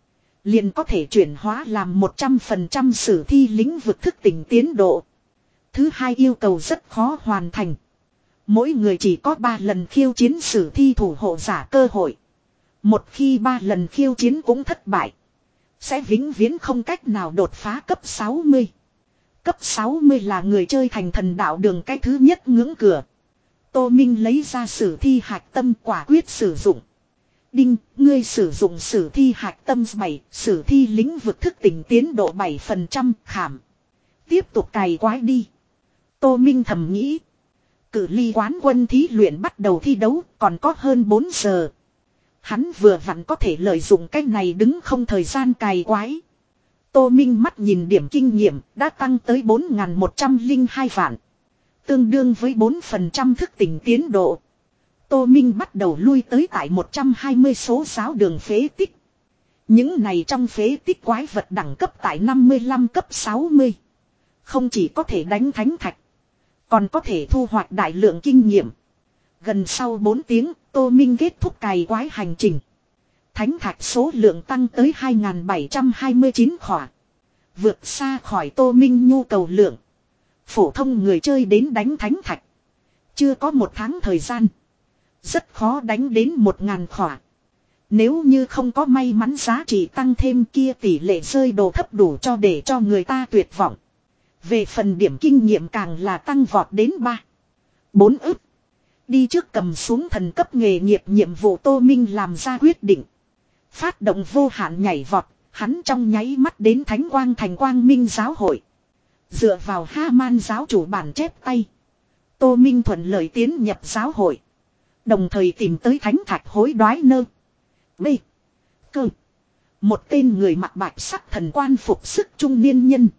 liền có thể chuyển hóa làm một trăm phần trăm sử thi lĩnh vực thức tỉnh tiến độ. Thứ hai yêu cầu rất khó hoàn thành. Mỗi người chỉ có ba lần khiêu chiến sử thi thủ hộ giả cơ hội. Một khi ba lần khiêu chiến cũng thất bại, sẽ vĩnh viễn không cách nào đột phá cấp sáu mươi. Cấp sáu mươi là người chơi thành thần đạo đường cái thứ nhất ngưỡng cửa. Tô Minh lấy ra sử thi hạch tâm quả quyết sử dụng. Đinh, ngươi sử dụng sử thi hạch tâm bảy, sử thi lĩnh vực thức tỉnh tiến độ bảy phần trăm khảm. Tiếp tục cày quái đi. Tô Minh thầm nghĩ. Cự ly quán quân thí luyện bắt đầu thi đấu còn có hơn bốn giờ. Hắn vừa vặn có thể lợi dụng cái này đứng không thời gian cày quái. Tô Minh mắt nhìn điểm kinh nghiệm đã tăng tới bốn nghìn một trăm lẻ hai vạn. Tương đương với bốn phần trăm thức tỉnh tiến độ. Tô Minh bắt đầu lui tới tại một trăm hai mươi số giáo đường phế tích. Những này trong phế tích quái vật đẳng cấp tại năm mươi lăm cấp sáu mươi. Không chỉ có thể đánh thánh thạch, còn có thể thu hoạch đại lượng kinh nghiệm. Gần sau bốn tiếng, Tô Minh kết thúc cày quái hành trình. Thánh thạch số lượng tăng tới hai nghìn bảy trăm hai mươi chín khỏa. Vượt xa khỏi Tô Minh nhu cầu lượng. Phổ thông người chơi đến đánh thánh thạch, chưa có một tháng thời gian, rất khó đánh đến một ngàn khỏa. Nếu như không có may mắn giá trị tăng thêm kia tỷ lệ rơi đồ thấp đủ cho để cho người ta tuyệt vọng. Về phần điểm kinh nghiệm càng là tăng vọt đến ba, bốn ức. Đi trước cầm xuống thần cấp nghề nghiệp nhiệm vụ Tô Minh làm ra quyết định. Phát động vô hạn nhảy vọt, hắn trong nháy mắt đến Thánh Quang Thành Quang Minh giáo hội. Dựa vào Ha-man giáo chủ bản chép tay, Tô Minh thuận lợi tiến nhập giáo hội. Đồng thời tìm tới thánh thạch hối đoái nơ. B. Cơ. Một tên người mặc bạch sắc thần quan phục sức trung niên nhân.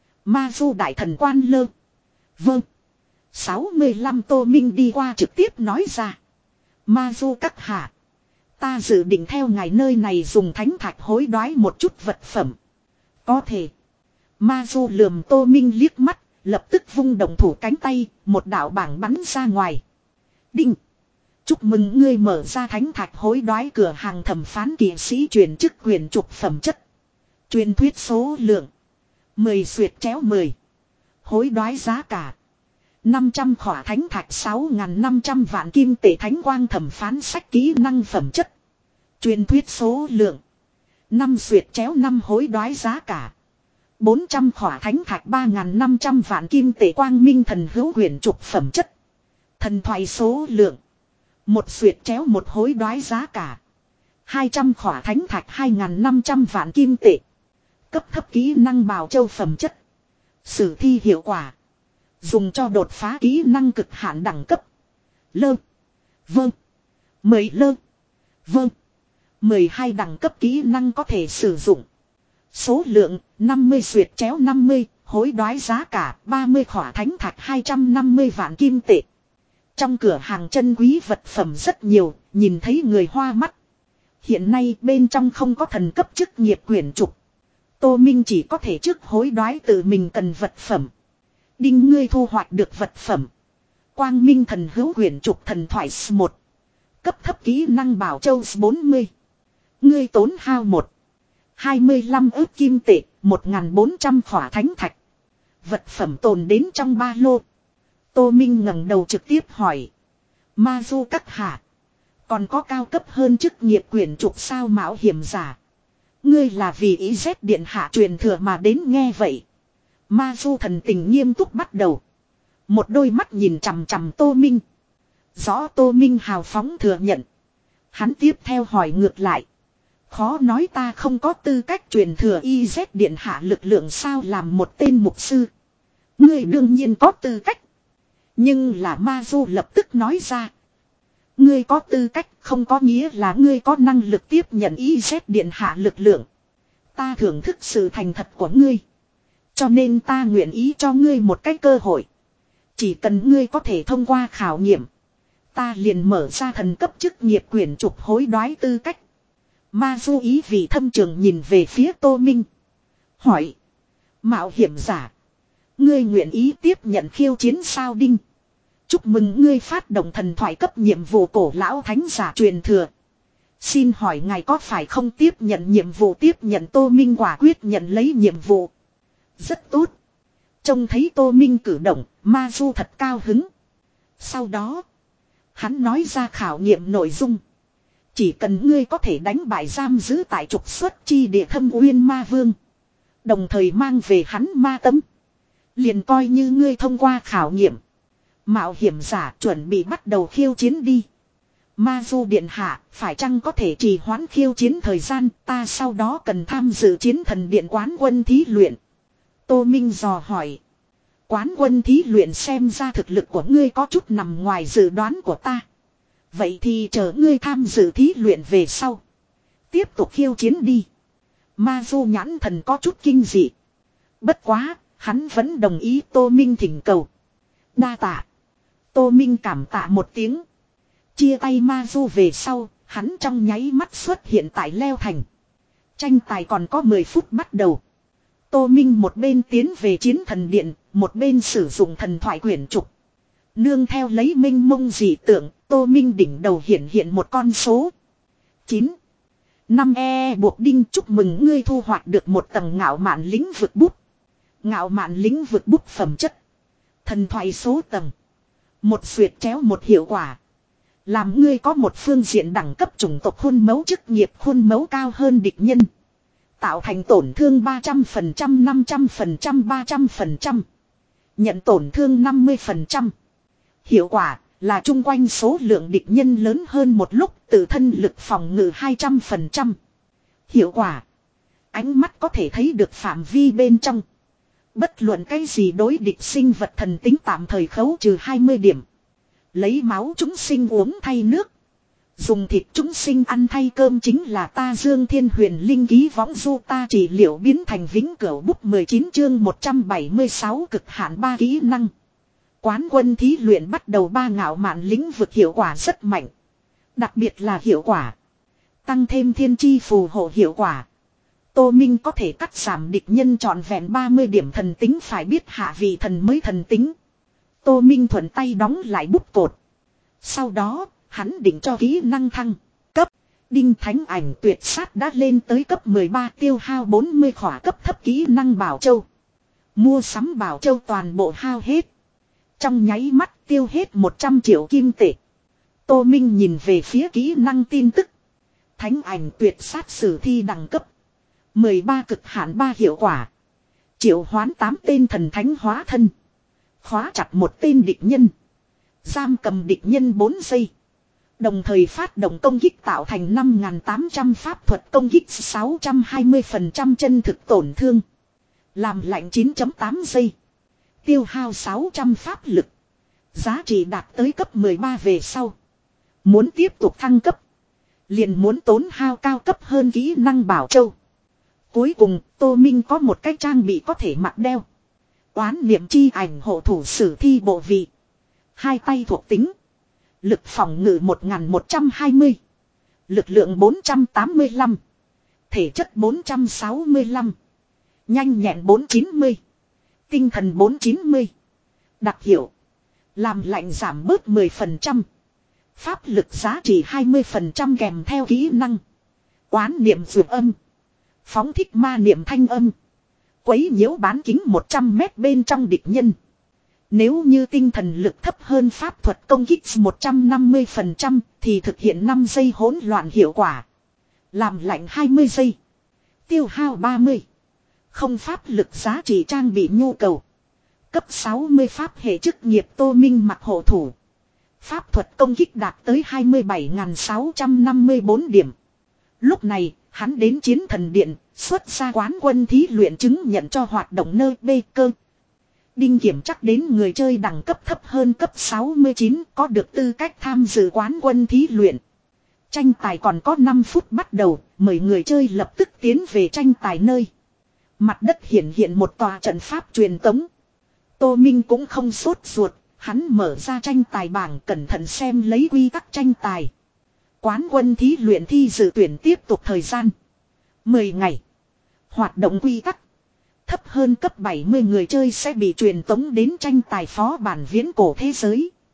Ma du đại thần quan lơ. Vâng. sáu mươi lăm Tô Minh đi qua trực tiếp nói ra. Ma du các hạ, ta dự định theo ngài nơi này dùng thánh thạch hối đoái một chút vật phẩm. Có thể. Ma du lườm Tô Minh liếc mắt, lập tức vung động thủ cánh tay, một đạo bảng bắn ra ngoài. Đinh. Chúc mừng ngươi mở ra thánh thạch hối đoái cửa hàng thẩm phán kỵ sĩ truyền chức quyền trục phẩm chất. Truyền thuyết số lượng mười xuyệt chéo mười. Hối đoái giá cả năm trăm khỏa thánh thạch sáu nghìn năm trăm vạn kim tệ thánh quang thẩm phán sách kỹ năng phẩm chất. Truyền thuyết số lượng năm xuyệt chéo năm hối đoái giá cả bốn trăm khỏa thánh thạch ba nghìn năm trăm vạn kim tệ quang minh thần hữu quyền trục phẩm chất. Thần thoại số lượng một xuyệt chéo một hối đoái giá cả hai trăm khỏa thánh thạch hai nghìn năm trăm vạn kim tệ. Cấp thấp kỹ năng bào châu phẩm chất. Sử thi hiệu quả dùng cho đột phá kỹ năng cực hạn đẳng cấp. Lơ. Vâng. Mười lơ. Vâng. mười hai đẳng cấp kỹ năng có thể sử dụng. Số lượng năm mươi xuyệt chéo năm mươi, hối đoái giá cả ba mươi khỏa thánh thạch hai trăm năm mươi vạn kim tệ. Trong cửa hàng chân quý vật phẩm rất nhiều, nhìn thấy người hoa mắt. Hiện nay bên trong không có thần cấp chức nghiệp quyển trục. Tô Minh chỉ có thể trước hối đoái tự mình cần vật phẩm. Đinh, ngươi thu hoạch được vật phẩm. Quang minh thần hữu quyển trục thần thoại S một. Cấp thấp kỹ năng bảo châu S bốn mươi. Ngươi tốn hao một. hai mươi lăm ức kim tệ, một nghìn bốn trăm khỏa thánh thạch. Vật phẩm tồn đến trong ba lô. Tô Minh ngẩng đầu trực tiếp hỏi. Ma du các hạ, còn có cao cấp hơn chức nghiệp quyển trục sao mạo hiểm giả? Ngươi là vì ý Z điện hạ truyền thừa mà đến nghe vậy. Ma du thần tình nghiêm túc bắt đầu. Một đôi mắt nhìn chằm chằm Tô Minh. Rõ Tô Minh hào phóng thừa nhận. Hắn tiếp theo hỏi ngược lại. Khó nói ta không có tư cách truyền thừa i zét điện hạ lực lượng sao? Làm một tên mục sư, ngươi đương nhiên có tư cách. Nhưng là Ma Du lập tức nói ra. Ngươi có tư cách không có nghĩa là ngươi có năng lực tiếp nhận i zét điện hạ lực lượng. Ta thưởng thức sự thành thật của ngươi, cho nên ta nguyện ý cho ngươi một cái cơ hội. Chỉ cần ngươi có thể thông qua khảo nghiệm, ta liền mở ra thần cấp chức nghiệp quyển trục hối đoái tư cách. Ma Du ý vì thâm trường nhìn về phía Tô Minh. Hỏi. Mạo hiểm giả, ngươi nguyện ý tiếp nhận khiêu chiến sao? Đinh. Chúc mừng ngươi phát động thần thoại cấp nhiệm vụ cổ lão thánh giả truyền thừa. Xin hỏi ngài có phải không tiếp nhận nhiệm vụ? Tiếp nhận. Tô Minh quả quyết nhận lấy nhiệm vụ. Rất tốt. Trông thấy Tô Minh cử động, Ma Du thật cao hứng. Sau đó, hắn nói ra khảo nghiệm nội dung. Chỉ cần ngươi có thể đánh bại giam giữ tại trục xuất chi địa Thâm Uyên Ma Vương, đồng thời mang về hắn ma tấm, liền coi như ngươi thông qua khảo nghiệm. Mạo hiểm giả chuẩn bị bắt đầu khiêu chiến đi. Ma Du điện hạ, phải chăng có thể trì hoãn khiêu chiến thời gian, ta sau đó cần tham dự chiến thần điện quán quân thí luyện. Tô Minh dò hỏi. Quán quân thí luyện xem ra thực lực của ngươi có chút nằm ngoài dự đoán của ta. Vậy thì chờ ngươi tham dự thí luyện về sau. Tiếp tục khiêu chiến đi. Ma Du nhãn thần có chút kinh dị. Bất quá, hắn vẫn đồng ý Tô Minh thỉnh cầu. Đa tạ. Tô Minh cảm tạ một tiếng. Chia tay Ma Du về sau, hắn trong nháy mắt xuất hiện tại Leo Thành. Tranh tài còn có mười phút bắt đầu. Tô Minh một bên tiến về chiến thần điện, một bên sử dụng thần thoại quyển trục. Nương theo lấy minh mông dị tượng, Tô Minh đỉnh đầu hiện hiện một con số. chín. năm e buộc đinh. Chúc mừng ngươi thu hoạch được một tầng ngạo mạn lĩnh vực bút. Ngạo mạn lĩnh vực bút phẩm chất. Thần thoại số tầng. Một xuyệt chéo một hiệu quả. Làm ngươi có một phương diện đẳng cấp chủng tộc khuôn mẫu chức nghiệp khuôn mẫu cao hơn địch nhân. Tạo thành tổn thương ba trăm phần trăm, năm trăm phần trăm, ba trăm phần trăm. Nhận tổn thương năm mươi phần trăm. Hiệu quả là chung quanh số lượng địch nhân lớn hơn một lúc, tự thân lực phòng ngự hai trăm phần trăm. Hiệu quả. Ánh mắt có thể thấy được phạm vi bên trong. Bất luận cái gì đối địch sinh vật thần tính tạm thời khấu trừ hai mươi điểm. Lấy máu chúng sinh uống thay nước. Dùng thịt chúng sinh ăn thay cơm chính là ta Dương Thiên Huyền Linh ký võng du ta trị liệu biến thành vĩnh cửu bút mười chín chương một trăm bảy mươi sáu cực hạn ba kỹ năng. Quán quân thí luyện bắt đầu. Ba ngạo mạn lĩnh vực hiệu quả rất mạnh. Đặc biệt là hiệu quả. Tăng thêm thiên chi phù hộ hiệu quả. Tô Minh có thể cắt giảm địch nhân trọn vẹn ba mươi điểm thần tính, phải biết hạ vị thần mới thần tính. Tô Minh thuận tay đóng lại bút cột. Sau đó, hắn định cho kỹ năng thăng cấp. Đinh thánh ảnh tuyệt sát đã lên tới cấp mười ba, tiêu hao bốn mươi khỏa cấp thấp kỹ năng bảo châu. Mua sắm bảo châu toàn bộ hao hết. Trong nháy mắt tiêu hết một trăm triệu kim tệ. Tô Minh nhìn về phía kỹ năng tin tức. Thánh ảnh tuyệt sát sử thi đẳng cấp. mười ba cực hạn ba hiệu quả. Triệu hoán tám tên thần thánh hóa thân. Khóa chặt một tên địch nhân. Giam cầm địch nhân bốn giây. Đồng thời phát động công kích tạo thành năm nghìn tám trăm pháp thuật công kích sáu trăm hai mươi phần trăm chân thực tổn thương. Làm lạnh chín phẩy tám giây. Tiêu hao sáu trăm pháp lực. Giá trị đạt tới cấp mười ba về sau. Muốn tiếp tục thăng cấp. Liền muốn tốn hao cao cấp hơn kỹ năng bảo châu. Cuối cùng Tô Minh có một cái trang bị có thể mặc đeo. Oán niệm chi ảnh hộ thủ sử thi bộ vị. Hai tay thuộc tính. Lực phòng ngự một nghìn một trăm hai mươi. Lực lượng bốn trăm tám mươi lăm. Thể chất bốn trăm sáu mươi lăm. Nhanh nhẹn bốn trăm chín mươi. Tinh thần bốn trăm chín mươi. Đặc hiệu. Làm lạnh giảm bớt mười phần trăm. Pháp lực giá trị hai mươi phần trăm kèm theo kỹ năng. Oán niệm dược âm. Phóng thích ma niệm thanh âm. Quấy nhiễu bán kính một trăm mét bên trong địch nhân. Nếu như tinh thần lực thấp hơn pháp thuật công kích một trăm năm mươi phần trăm thì thực hiện năm giây hỗn loạn hiệu quả. Làm lạnh hai mươi giây. Tiêu hao ba mươi. Không pháp lực giá trị trang bị nhu cầu. Cấp sáu mươi pháp hệ chức nghiệp Tô Minh mặc hộ thủ. Pháp thuật công kích đạt tới hai mươi bảy nghìn sáu trăm năm mươi bốn điểm. Lúc này, hắn đến chiến thần điện, xuất ra quán quân thí luyện chứng nhận cho hoạt động nơi B cơ. Đinh kiểm chắc đến người chơi đẳng cấp thấp hơn cấp sáu mươi chín có được tư cách tham dự quán quân thí luyện. Tranh tài còn có năm phút bắt đầu, mời người chơi lập tức tiến về tranh tài nơi. Mặt đất hiện hiện một tòa trận pháp truyền tống. Tô Minh cũng không sốt ruột, hắn mở ra tranh tài bảng cẩn thận xem lấy quy tắc tranh tài. Quán quân thí luyện thi dự tuyển tiếp tục thời gian mười ngày. Hoạt động quy tắc. Thấp hơn cấp bảy mươi người chơi sẽ bị truyền tống đến tranh tài phó bản viễn cổ thế giới.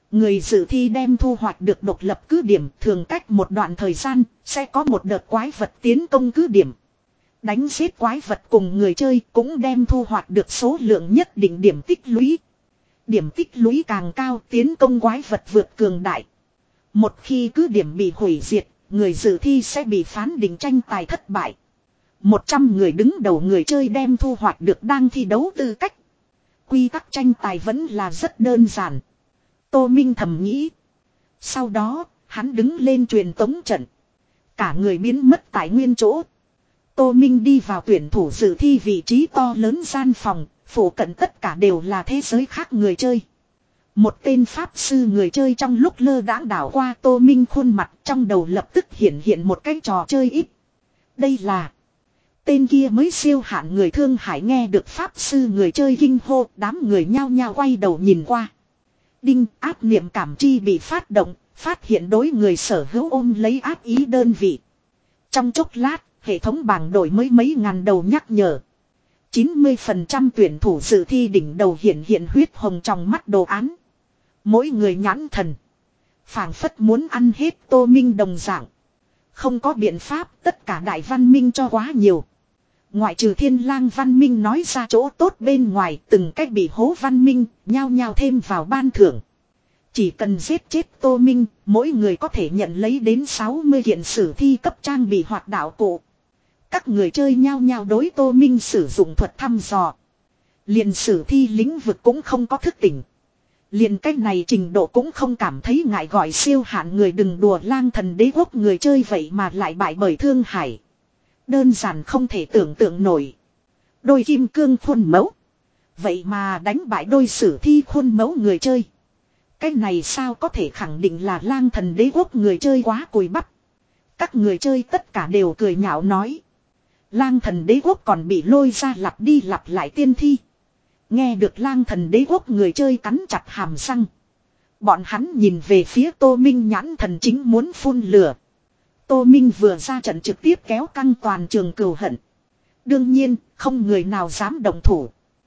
Người dự thi đem thu hoạch được độc lập cứ điểm, thường cách một đoạn thời gian sẽ có một đợt quái vật tiến công cứ điểm. Đánh giết quái vật cùng người chơi cũng đem thu hoạch được số lượng nhất định điểm tích lũy. Điểm tích lũy càng cao, tiến công quái vật vượt cường đại. Một khi cứ điểm bị hủy diệt, người dự thi sẽ bị phán định tranh tài thất bại. Một trăm người đứng đầu người chơi đem thu hoạch được đang thi đấu tư cách. Quy tắc tranh tài vẫn là rất đơn giản. Tô Minh thầm nghĩ. Sau đó, hắn đứng lên truyền tống trận. Cả người biến mất tại nguyên chỗ. Tô Minh đi vào tuyển thủ dự thi vị trí to lớn gian phòng, phủ cận tất cả đều là thế giới khác người chơi. Một tên pháp sư người chơi trong lúc lơ đãng đảo qua Tô Minh khuôn mặt, trong đầu lập tức hiện hiện một cái trò chơi ít. Đây là... Tên kia mới siêu hạn người Thương Hải nghe được pháp sư người chơi kinh hô, đám người nhao nhao quay đầu nhìn qua. Đinh, áp niệm cảm chi bị phát động, phát hiện đối người sở hữu ôm lấy ác ý đơn vị. Trong chốc lát, hệ thống bảng đổi mới mấy ngàn đầu nhắc nhở. chín mươi phần trăm tuyển thủ dự thi đỉnh đầu hiện hiện huyết hồng trong mắt đồ án. Mỗi người nhãn thần. Phảng phất muốn ăn hết Tô Minh đồng dạng. Không có biện pháp, tất cả đại văn minh cho quá nhiều. Ngoại trừ Thiên Lang văn minh nói ra chỗ tốt bên ngoài, từng cách bị hố văn minh, nhao nhao thêm vào ban thưởng. Chỉ cần giết chết Tô Minh, mỗi người có thể nhận lấy đến sáu mươi kiện sử thi cấp trang bị hoạt đạo cụ. Các người chơi nhao nhao đối Tô Minh sử dụng thuật thăm dò. Liền sử thi lĩnh vực cũng không có thức tỉnh. Liền cách này trình độ cũng không cảm thấy ngại, gọi siêu hạn người đừng đùa Lang Thần Đế Quốc người chơi vậy mà lại bại bởi Thương Hải. Đơn giản không thể tưởng tượng nổi. Đôi kim cương khuôn mẫu. Vậy mà đánh bại đôi sử thi khuôn mẫu người chơi. Cái này sao có thể khẳng định là Lang Thần Đế Quốc người chơi quá cùi bắp. Các người chơi tất cả đều cười nhạo nói. Lang Thần Đế Quốc còn bị lôi ra lặp đi lặp lại tiên thi. Nghe được Lang Thần Đế Quốc người chơi cắn chặt hàm răng. Bọn hắn nhìn về phía Tô Minh nhãn thần chính muốn phun lửa. Tô Minh vừa ra trận trực tiếp kéo căng toàn trường cừu hận. Đương nhiên, không người nào dám động thủ.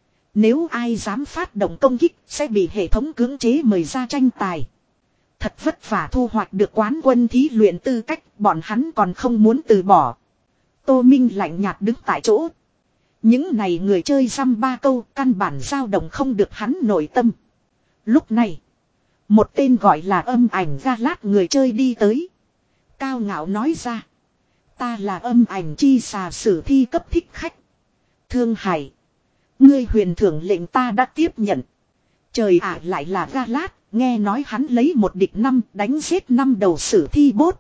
Nếu ai dám phát động công kích, sẽ bị hệ thống cưỡng chế mời ra tranh tài. Thật vất vả thu hoạch được quán quân thí luyện tư cách, bọn hắn còn không muốn từ bỏ. Tô Minh lạnh nhạt đứng tại chỗ. Những này người chơi dăm ba câu, căn bản dao động không được hắn nội tâm. Lúc này, một tên gọi là âm ảnh ra lát người chơi đi tới. Cao ngạo nói ra. Ta là âm ảnh chi xà sử thi cấp thích khách. Thương Hải. Ngươi huyền thưởng lệnh ta đã tiếp nhận. Trời ạ, lại là Galat, nghe nói hắn lấy một địch năm đánh giết năm đầu sử thi bốt.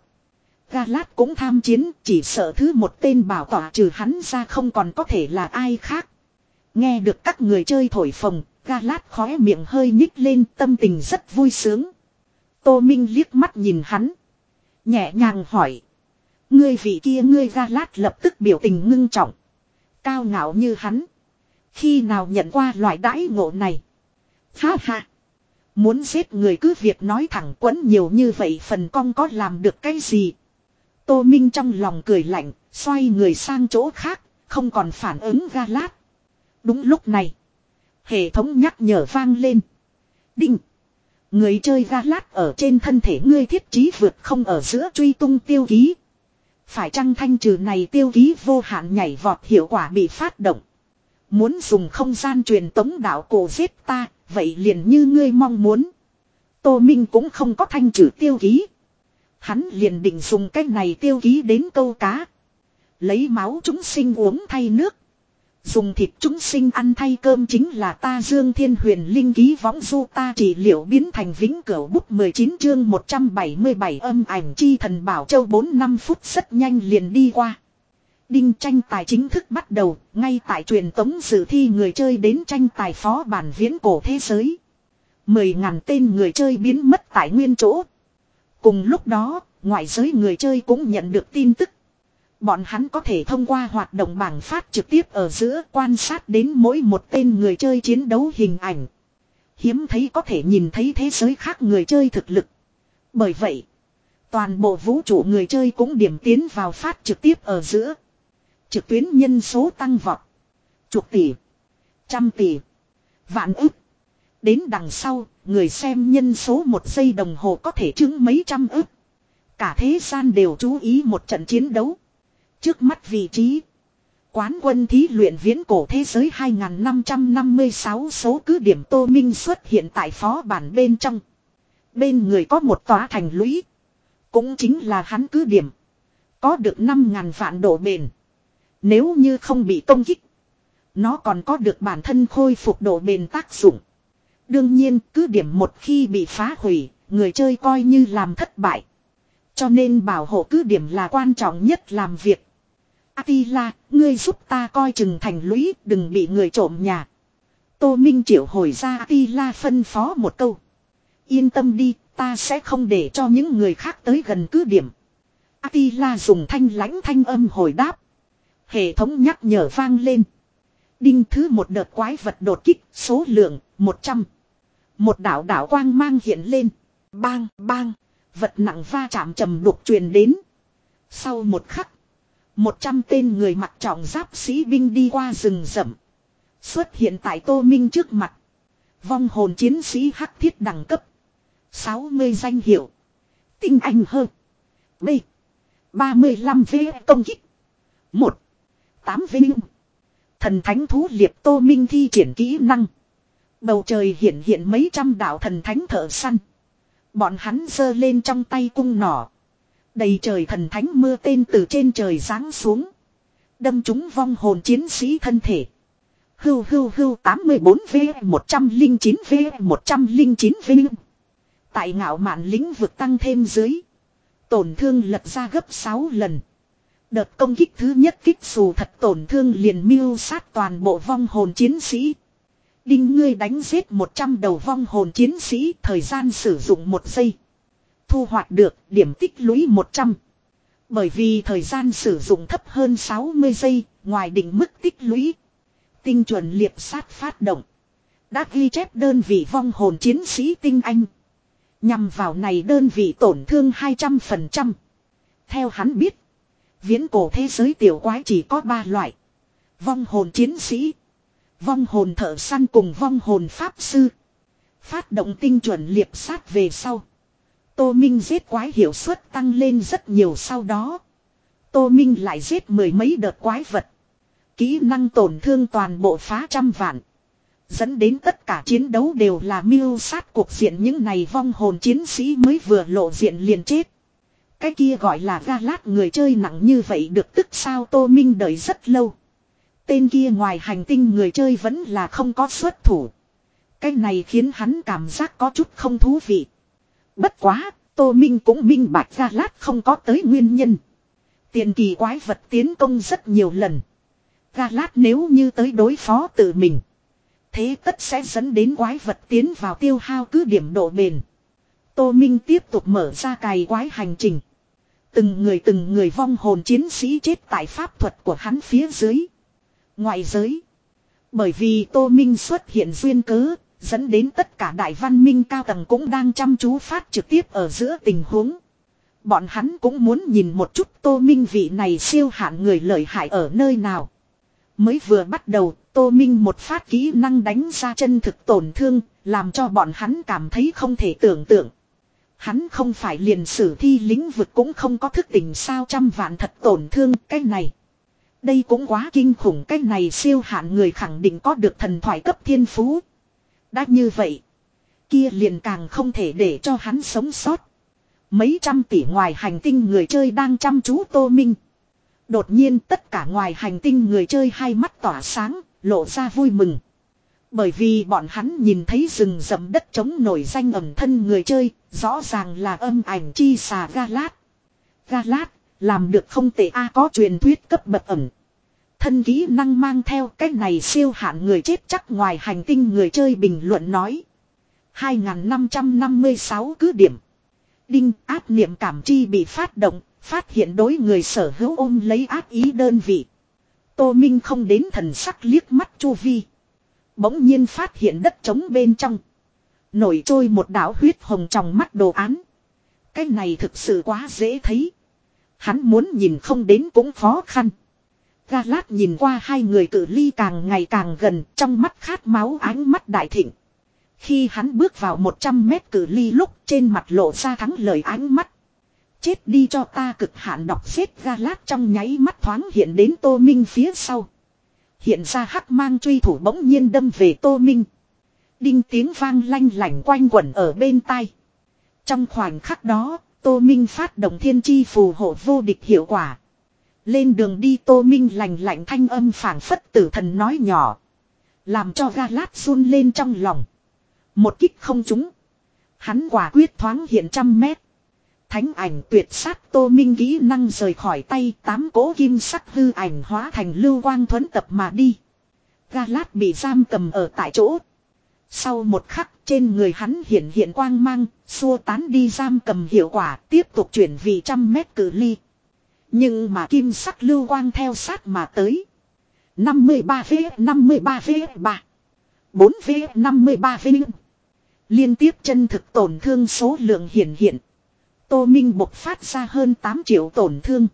Galat cũng tham chiến, chỉ sợ thứ một tên bảo tỏa trừ hắn ra không còn có thể là ai khác. Nghe được các người chơi thổi phồng, Galat khóe miệng hơi nhích lên, tâm tình rất vui sướng. Tô Minh liếc mắt nhìn hắn. Nhẹ nhàng hỏi. Ngươi vị kia ngươi Galat lập tức biểu tình ngưng trọng. Cao ngạo như hắn. Khi nào nhận qua loại đãi ngộ này. Ha ha. Muốn giết người cứ việc nói thẳng, quấn nhiều như vậy phần cong có làm được cái gì. Tô Minh trong lòng cười lạnh, xoay người sang chỗ khác, không còn phản ứng Galat. Đúng lúc này, hệ thống nhắc nhở vang lên. Đinh. Người chơi Galat ở trên thân thể ngươi thiết trí vượt không ở giữa truy tung tiêu ký. Phải chăng thanh trừ này tiêu ký vô hạn nhảy vọt hiệu quả bị phát động. Muốn dùng không gian truyền tống đạo cổ giết ta, vậy liền như ngươi mong muốn. Tô Minh cũng không có thanh trừ tiêu ký. Hắn liền định dùng cái này tiêu ký đến câu cá. Lấy máu chúng sinh uống thay nước. Dùng thịt chúng sinh ăn thay cơm chính là ta Dương Thiên Huyền Linh ký võng du ta trị liệu biến thành vĩnh cửu bút mười chín chương một trăm bảy mươi bảy âm ảnh chi thần bảo châu bốn năm phút rất nhanh liền đi qua. Đinh, tranh tài chính thức bắt đầu, ngay tại truyền tống dự thi người chơi đến tranh tài phó bản viễn cổ thế giới. Mười ngàn tên người chơi biến mất tại nguyên chỗ. Cùng lúc đó, ngoại giới người chơi cũng nhận được tin tức. Bọn hắn có thể thông qua hoạt động bảng phát trực tiếp ở giữa quan sát đến mỗi một tên người chơi chiến đấu hình ảnh. Hiếm thấy có thể nhìn thấy thế giới khác người chơi thực lực. Bởi vậy, toàn bộ vũ trụ người chơi cũng điểm tiến vào phát trực tiếp ở giữa. Trực tuyến nhân số tăng vọt. Chục tỷ, trăm tỷ, vạn ức. Đến đằng sau, người xem nhân số một giây đồng hồ có thể chứng mấy trăm ức. Cả thế gian đều chú ý một trận chiến đấu. Trước mắt vị trí. Quán quân thí luyện viễn cổ thế giới hai nghìn năm trăm năm mươi sáu số cứ điểm Tô Minh xuất hiện tại phó bản bên trong. Bên người có một tòa thành lũy. Cũng chính là hắn cứ điểm. Có được năm ngàn vạn độ bền. Nếu như không bị công kích. Nó còn có được bản thân khôi phục độ bền tác dụng. Đương nhiên cứ điểm một khi bị phá hủy, người chơi coi như làm thất bại. Cho nên bảo hộ cứ điểm là quan trọng nhất làm việc. Attila, ngươi giúp ta coi chừng thành lũy, đừng bị người trộm nhà. Tô Minh triệu hồi ra Attila phân phó một câu. Yên tâm đi, ta sẽ không để cho những người khác tới gần cứ điểm. Attila dùng thanh lãnh thanh âm hồi đáp. Hệ thống nhắc nhở vang lên. Đinh thứ một đợt quái vật đột kích, số lượng một trăm. Một đạo đạo quang mang hiện lên. Bang, bang, vật nặng va chạm trầm đục truyền đến. Sau một khắc, một trăm tên người mặc trọng giáp sĩ binh đi qua rừng rậm. Xuất hiện tại Tô Minh trước mặt. Vong hồn chiến sĩ hắc thiết đẳng cấp. sáu mươi danh hiệu. Tinh anh hơn. B. ba mươi lăm V công kích. một. tám V. Thần thánh thú liệp Tô Minh thi triển kỹ năng. Bầu trời hiện hiện mấy trăm đạo thần thánh thợ săn. Bọn hắn giơ lên trong tay cung nỏ. Đầy trời thần thánh mưa tên từ trên trời giáng xuống. Đâm trúng vong hồn chiến sĩ thân thể. Hưu hưu hưu tám mươi bốn V một trăm lẻ chín V một trăm lẻ chín V. Tại ngạo mạn lĩnh vực tăng thêm dưới. Tổn thương lật ra gấp sáu lần. Đợt công kích thứ nhất kích xù thật tổn thương liền mưu sát toàn bộ vong hồn chiến sĩ. Đinh ngươi đánh giết một trăm đầu vong hồn chiến sĩ, thời gian sử dụng một giây. Thu hoạch được điểm tích lũy một trăm. Bởi vì thời gian sử dụng thấp hơn sáu mươi giây, ngoài định mức tích lũy. Tinh chuẩn liệp sát phát động. Đã ghi chép đơn vị vong hồn chiến sĩ tinh anh. Nhằm vào này đơn vị tổn thương hai trăm phần trăm. Theo hắn biết, viễn cổ thế giới tiểu quái chỉ có ba loại. Vong hồn chiến sĩ, vong hồn thợ săn cùng vong hồn pháp sư. Phát động tinh chuẩn liệp sát về sau. Tô Minh giết quái hiệu suất tăng lên rất nhiều sau đó. Tô Minh lại giết mười mấy đợt quái vật. Kỹ năng tổn thương toàn bộ phá trăm vạn. Dẫn đến tất cả chiến đấu đều là mưu sát cuộc diện những này vong hồn chiến sĩ mới vừa lộ diện liền chết. Cái kia gọi là Galat người chơi nặng như vậy được tức sao Tô Minh đợi rất lâu. Tên kia ngoài hành tinh người chơi vẫn là không có xuất thủ. Cái này khiến hắn cảm giác có chút không thú vị. Bất quá, Tô Minh cũng minh bạch Galat không có tới nguyên nhân. Tiền kỳ quái vật tiến công rất nhiều lần. Galat nếu như tới đối phó tự mình. Thế tất sẽ dẫn đến quái vật tiến vào tiêu hao cứ điểm độ bền. Tô Minh tiếp tục mở ra cày quái hành trình. Từng người từng người vong hồn chiến sĩ chết tại pháp thuật của hắn phía dưới. Ngoại giới. Bởi vì Tô Minh xuất hiện duyên cớ, dẫn đến tất cả đại văn minh cao tầng cũng đang chăm chú phát trực tiếp ở giữa tình huống. Bọn hắn cũng muốn nhìn một chút Tô Minh vị này siêu hạn người lợi hại ở nơi nào. Mới vừa bắt đầu, Tô Minh một phát kỹ năng đánh ra chân thực tổn thương, làm cho bọn hắn cảm thấy không thể tưởng tượng. Hắn không phải liền sử thi lĩnh vực cũng không có thức tỉnh sao trăm vạn thật tổn thương cái này. Đây cũng quá kinh khủng, cái này siêu hạn người khẳng định có được thần thoại cấp thiên phú. Đã như vậy, kia liền càng không thể để cho hắn sống sót. Mấy trăm tỷ ngoài hành tinh người chơi đang chăm chú Tô Minh. Đột nhiên tất cả ngoài hành tinh người chơi hai mắt tỏa sáng, lộ ra vui mừng. Bởi vì bọn hắn nhìn thấy rừng rậm đất trống nổi danh ẩn thân người chơi, rõ ràng là âm ảnh chi xà Galat. Galat, làm được không tệ a có truyền thuyết cấp bậc ẩn. Thân kỹ năng mang theo cái này siêu hạn người chết chắc ngoài hành tinh người chơi bình luận nói. hai nghìn năm trăm năm mươi sáu cứ điểm. Đinh áp niệm cảm chi bị phát động, phát hiện đối người sở hữu ôm lấy ác ý đơn vị. Tô Minh không đến thần sắc liếc mắt chu vi. Bỗng nhiên phát hiện đất trống bên trong. Nổi trôi một đạo huyết hồng trong mắt đồ án. Cái này thực sự quá dễ thấy. Hắn muốn nhìn không đến cũng khó khăn. Galat nhìn qua hai người cự ly càng ngày càng gần, trong mắt khát máu ánh mắt đại thịnh. Khi hắn bước vào một trăm mét cự ly lúc trên mặt lộ ra thắng lợi ánh mắt. Chết đi cho ta cực hạn đọc xếp Galat trong nháy mắt thoáng hiện đến Tô Minh phía sau. Hiện ra hắc mang truy thủ bỗng nhiên đâm về Tô Minh. Đinh tiếng vang lanh lảnh quanh quẩn ở bên tai. Trong khoảnh khắc đó, Tô Minh phát động thiên chi phù hộ vô địch hiệu quả. Lên đường đi Tô Minh lành lạnh thanh âm phảng phất tử thần nói nhỏ. Làm cho Galat run lên trong lòng. Một kích không trúng. Hắn quả quyết thoáng hiện trăm mét. Thánh ảnh tuyệt sát Tô Minh kỹ năng rời khỏi tay, tám cỗ kim sắc hư ảnh hóa thành lưu quang thuẫn tập mà đi. Galat bị giam cầm ở tại chỗ. Sau một khắc trên người hắn hiện hiện quang mang, xua tán đi giam cầm hiệu quả, tiếp tục chuyển vì trăm mét cự ly. Nhưng mà kim sắc lưu quang theo sát mà tới. năm mươi ba V, năm mươi ba V, ba. bốn V, năm mươi ba V. Liên tiếp chân thực tổn thương số lượng hiển hiện. Tô Minh bộc phát ra hơn tám triệu tổn thương.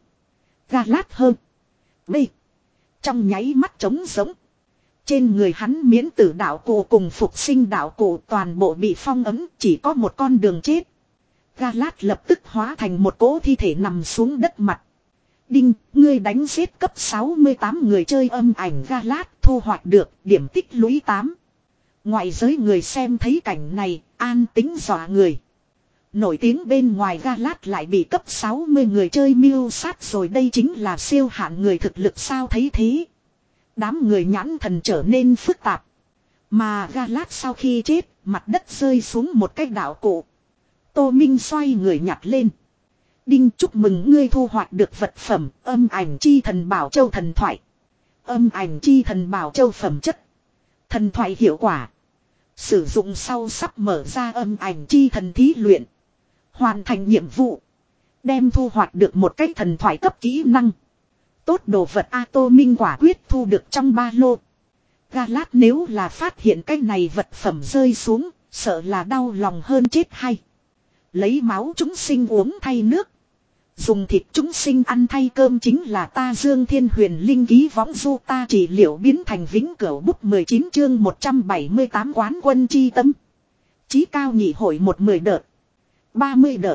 Galat hơn. B. Trong nháy mắt trống giống. Trên người hắn miễn tử đạo cụ cùng phục sinh đạo cụ toàn bộ bị phong ấm, chỉ có một con đường chết. Galat lập tức hóa thành một cỗ thi thể nằm xuống đất mặt. Đinh, ngươi đánh giết cấp sáu mươi tám người chơi âm ảnh Galat, thu hoạch được điểm tích lũy tám. Ngoại giới người xem thấy cảnh này, an tính dọa người. Nổi tiếng bên ngoài Galat lại bị cấp sáu mươi người chơi mưu sát rồi, đây chính là siêu hạn người thực lực sao thấy thế. Đám người nhãn thần trở nên phức tạp. Mà Galat sau khi chết, mặt đất rơi xuống một cái đạo cụ. Tô Minh xoay người nhặt lên. Đinh, chúc mừng ngươi thu hoạch được vật phẩm âm ảnh chi thần bảo châu thần thoại. Âm ảnh chi thần bảo châu phẩm chất. Thần thoại hiệu quả. Sử dụng sau sắp mở ra âm ảnh chi thần thí luyện. Hoàn thành nhiệm vụ. Đem thu hoạch được một cái thần thoại cấp kỹ năng. Tốt đồ vật A Tô Minh quả quyết thu được trong ba lô. Galat nếu là phát hiện cái này vật phẩm rơi xuống, sợ là đau lòng hơn chết hay. Lấy máu chúng sinh uống thay nước. Dùng thịt chúng sinh ăn thay cơm chính là ta Dương Thiên Huyền Linh ký võng du ta trị liệu biến thành vĩnh cửu bút mười chín chương một trăm bảy mươi tám quán quân chi tâm. Chí cao nhị hội một mười đợt. ba mươi đợt.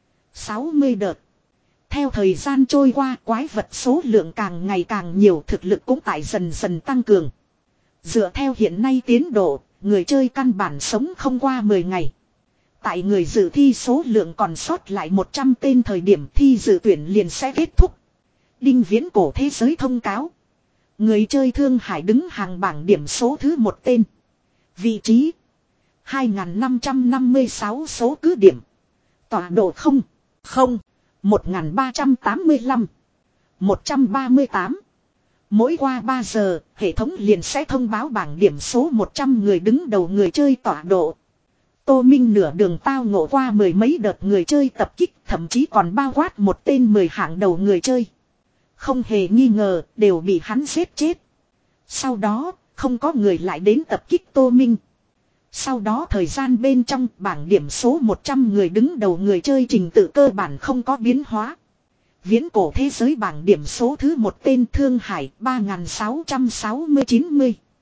sáu mươi đợt. Theo thời gian trôi qua quái vật số lượng càng ngày càng nhiều, thực lực cũng tại dần dần tăng cường. Dựa theo hiện nay tiến độ, người chơi căn bản sống không qua mười ngày. Tại người dự thi số lượng còn sót lại một trăm tên thời điểm thi dự tuyển liền sẽ kết thúc. Đinh Viễn Cổ thế giới thông cáo. Người chơi Thương Hải đứng hàng bảng điểm số thứ một tên. Vị trí hai nghìn năm trăm năm mươi sáu số cứ điểm. Tọa độ không, không, một nghìn ba trăm tám mươi lăm, một trăm ba mươi tám. Mỗi qua ba giờ, hệ thống liền sẽ thông báo bảng điểm số một trăm người đứng đầu người chơi tọa độ. Tô Minh nửa đường tao ngộ qua mười mấy đợt người chơi tập kích, thậm chí còn bao quát một tên mười hạng đầu người chơi. Không hề nghi ngờ, đều bị hắn giết chết. Sau đó, không có người lại đến tập kích Tô Minh. Sau đó thời gian bên trong bảng điểm số một trăm người đứng đầu người chơi trình tự cơ bản không có biến hóa. Viễn cổ thế giới bảng điểm số thứ một tên Thương Hải ba nghìn sáu trăm sáu mươi chín.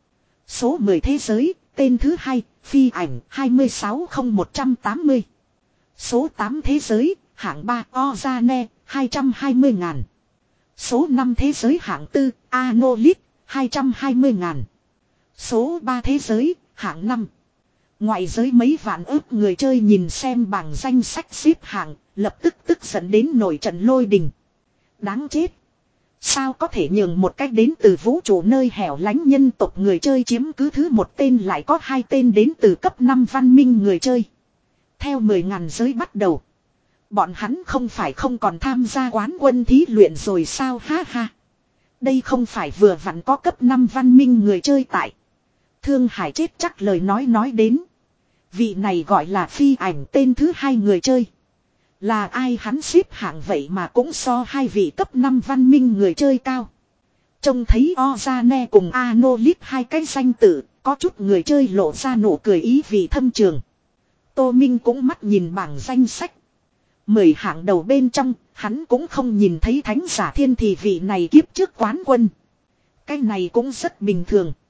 Số mười thế giới, tên thứ hai, Phi Ảnh hai mươi sáu không một tám mươi. Số tám thế giới, hạng ba Ozane hai trăm hai mươi ngàn. Số năm thế giới hạng tư Anolit hai trăm hai mươi ngàn. Số ba thế giới, hạng năm. Ngoại giới mấy vạn ước người chơi nhìn xem bảng danh sách xếp hạng, lập tức tức giận đến nổi trận lôi đình. Đáng chết. Sao có thể nhường một cách đến từ vũ trụ nơi hẻo lánh nhân tộc người chơi chiếm cứ thứ một tên lại có hai tên đến từ cấp năm văn minh người chơi. Theo mười ngàn giới bắt đầu. Bọn hắn không phải không còn tham gia quán quân thí luyện rồi sao ha ha. Đây không phải vừa vặn có cấp năm văn minh người chơi tại. Thương Hải chết chắc lời nói nói đến. Vị này gọi là Phi Ảnh tên thứ hai người chơi. Là ai hắn xếp hạng vậy mà cũng so hai vị cấp năm văn minh người chơi cao. Trông thấy Ozane cùng Anolit hai cái danh tự, có chút người chơi lộ ra nụ cười ý vị thâm trường. Tô Minh cũng mắt nhìn bảng danh sách. Mười hạng đầu bên trong, hắn cũng không nhìn thấy Thánh Giả Thiên thì vị này kiếp trước quán quân. Cái này cũng rất bình thường.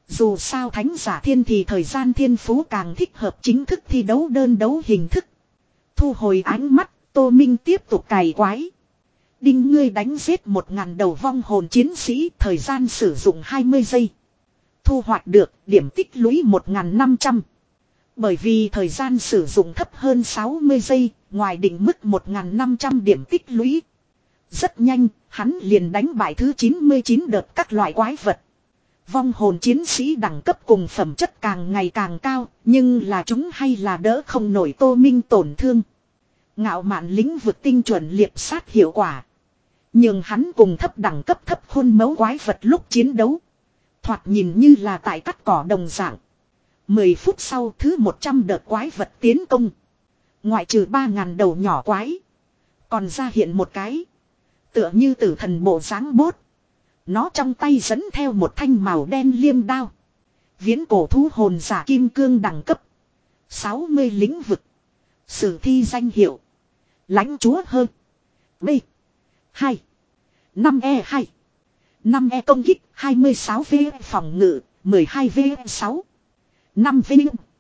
Dù sao thánh giả thiên thì thời gian thiên phú càng thích hợp chính thức thi đấu đơn đấu hình thức. Thu hồi ánh mắt, Tô Minh tiếp tục cày quái. Đinh ngươi đánh giết một ngàn đầu vong hồn chiến sĩ, thời gian sử dụng hai mươi giây. Thu hoạch được điểm tích lũy một nghìn năm trăm. Bởi vì thời gian sử dụng thấp hơn sáu mươi giây, ngoài định mức một nghìn năm trăm điểm tích lũy. Rất nhanh, hắn liền đánh bại thứ chín mươi chín đợt các loại quái vật. Vong hồn chiến sĩ đẳng cấp cùng phẩm chất càng ngày càng cao, nhưng là chúng hay là đỡ không nổi Tô Minh tổn thương. Ngạo mạn lĩnh vực tinh chuẩn liệp sát hiệu quả. Nhưng hắn cùng thấp đẳng cấp thấp khuôn mẫu quái vật lúc chiến đấu. Thoạt nhìn như là tại cắt cỏ đồng dạng. mười phút sau thứ một trăm đợt quái vật tiến công. Ngoại trừ ba ngàn đầu nhỏ quái. Còn ra hiện một cái. Tựa như tử thần bộ dáng bốt. Nó trong tay dẫn theo một thanh màu đen liêm đao. Viễn cổ thú hồn giả kim cương đẳng cấp. sáu mươi lĩnh vực. Sử thi danh hiệu. Lãnh chúa hơn. B. hai. năm E hai. năm E công kích. hai mươi sáu V phòng ngự. mười hai V sáu. năm V.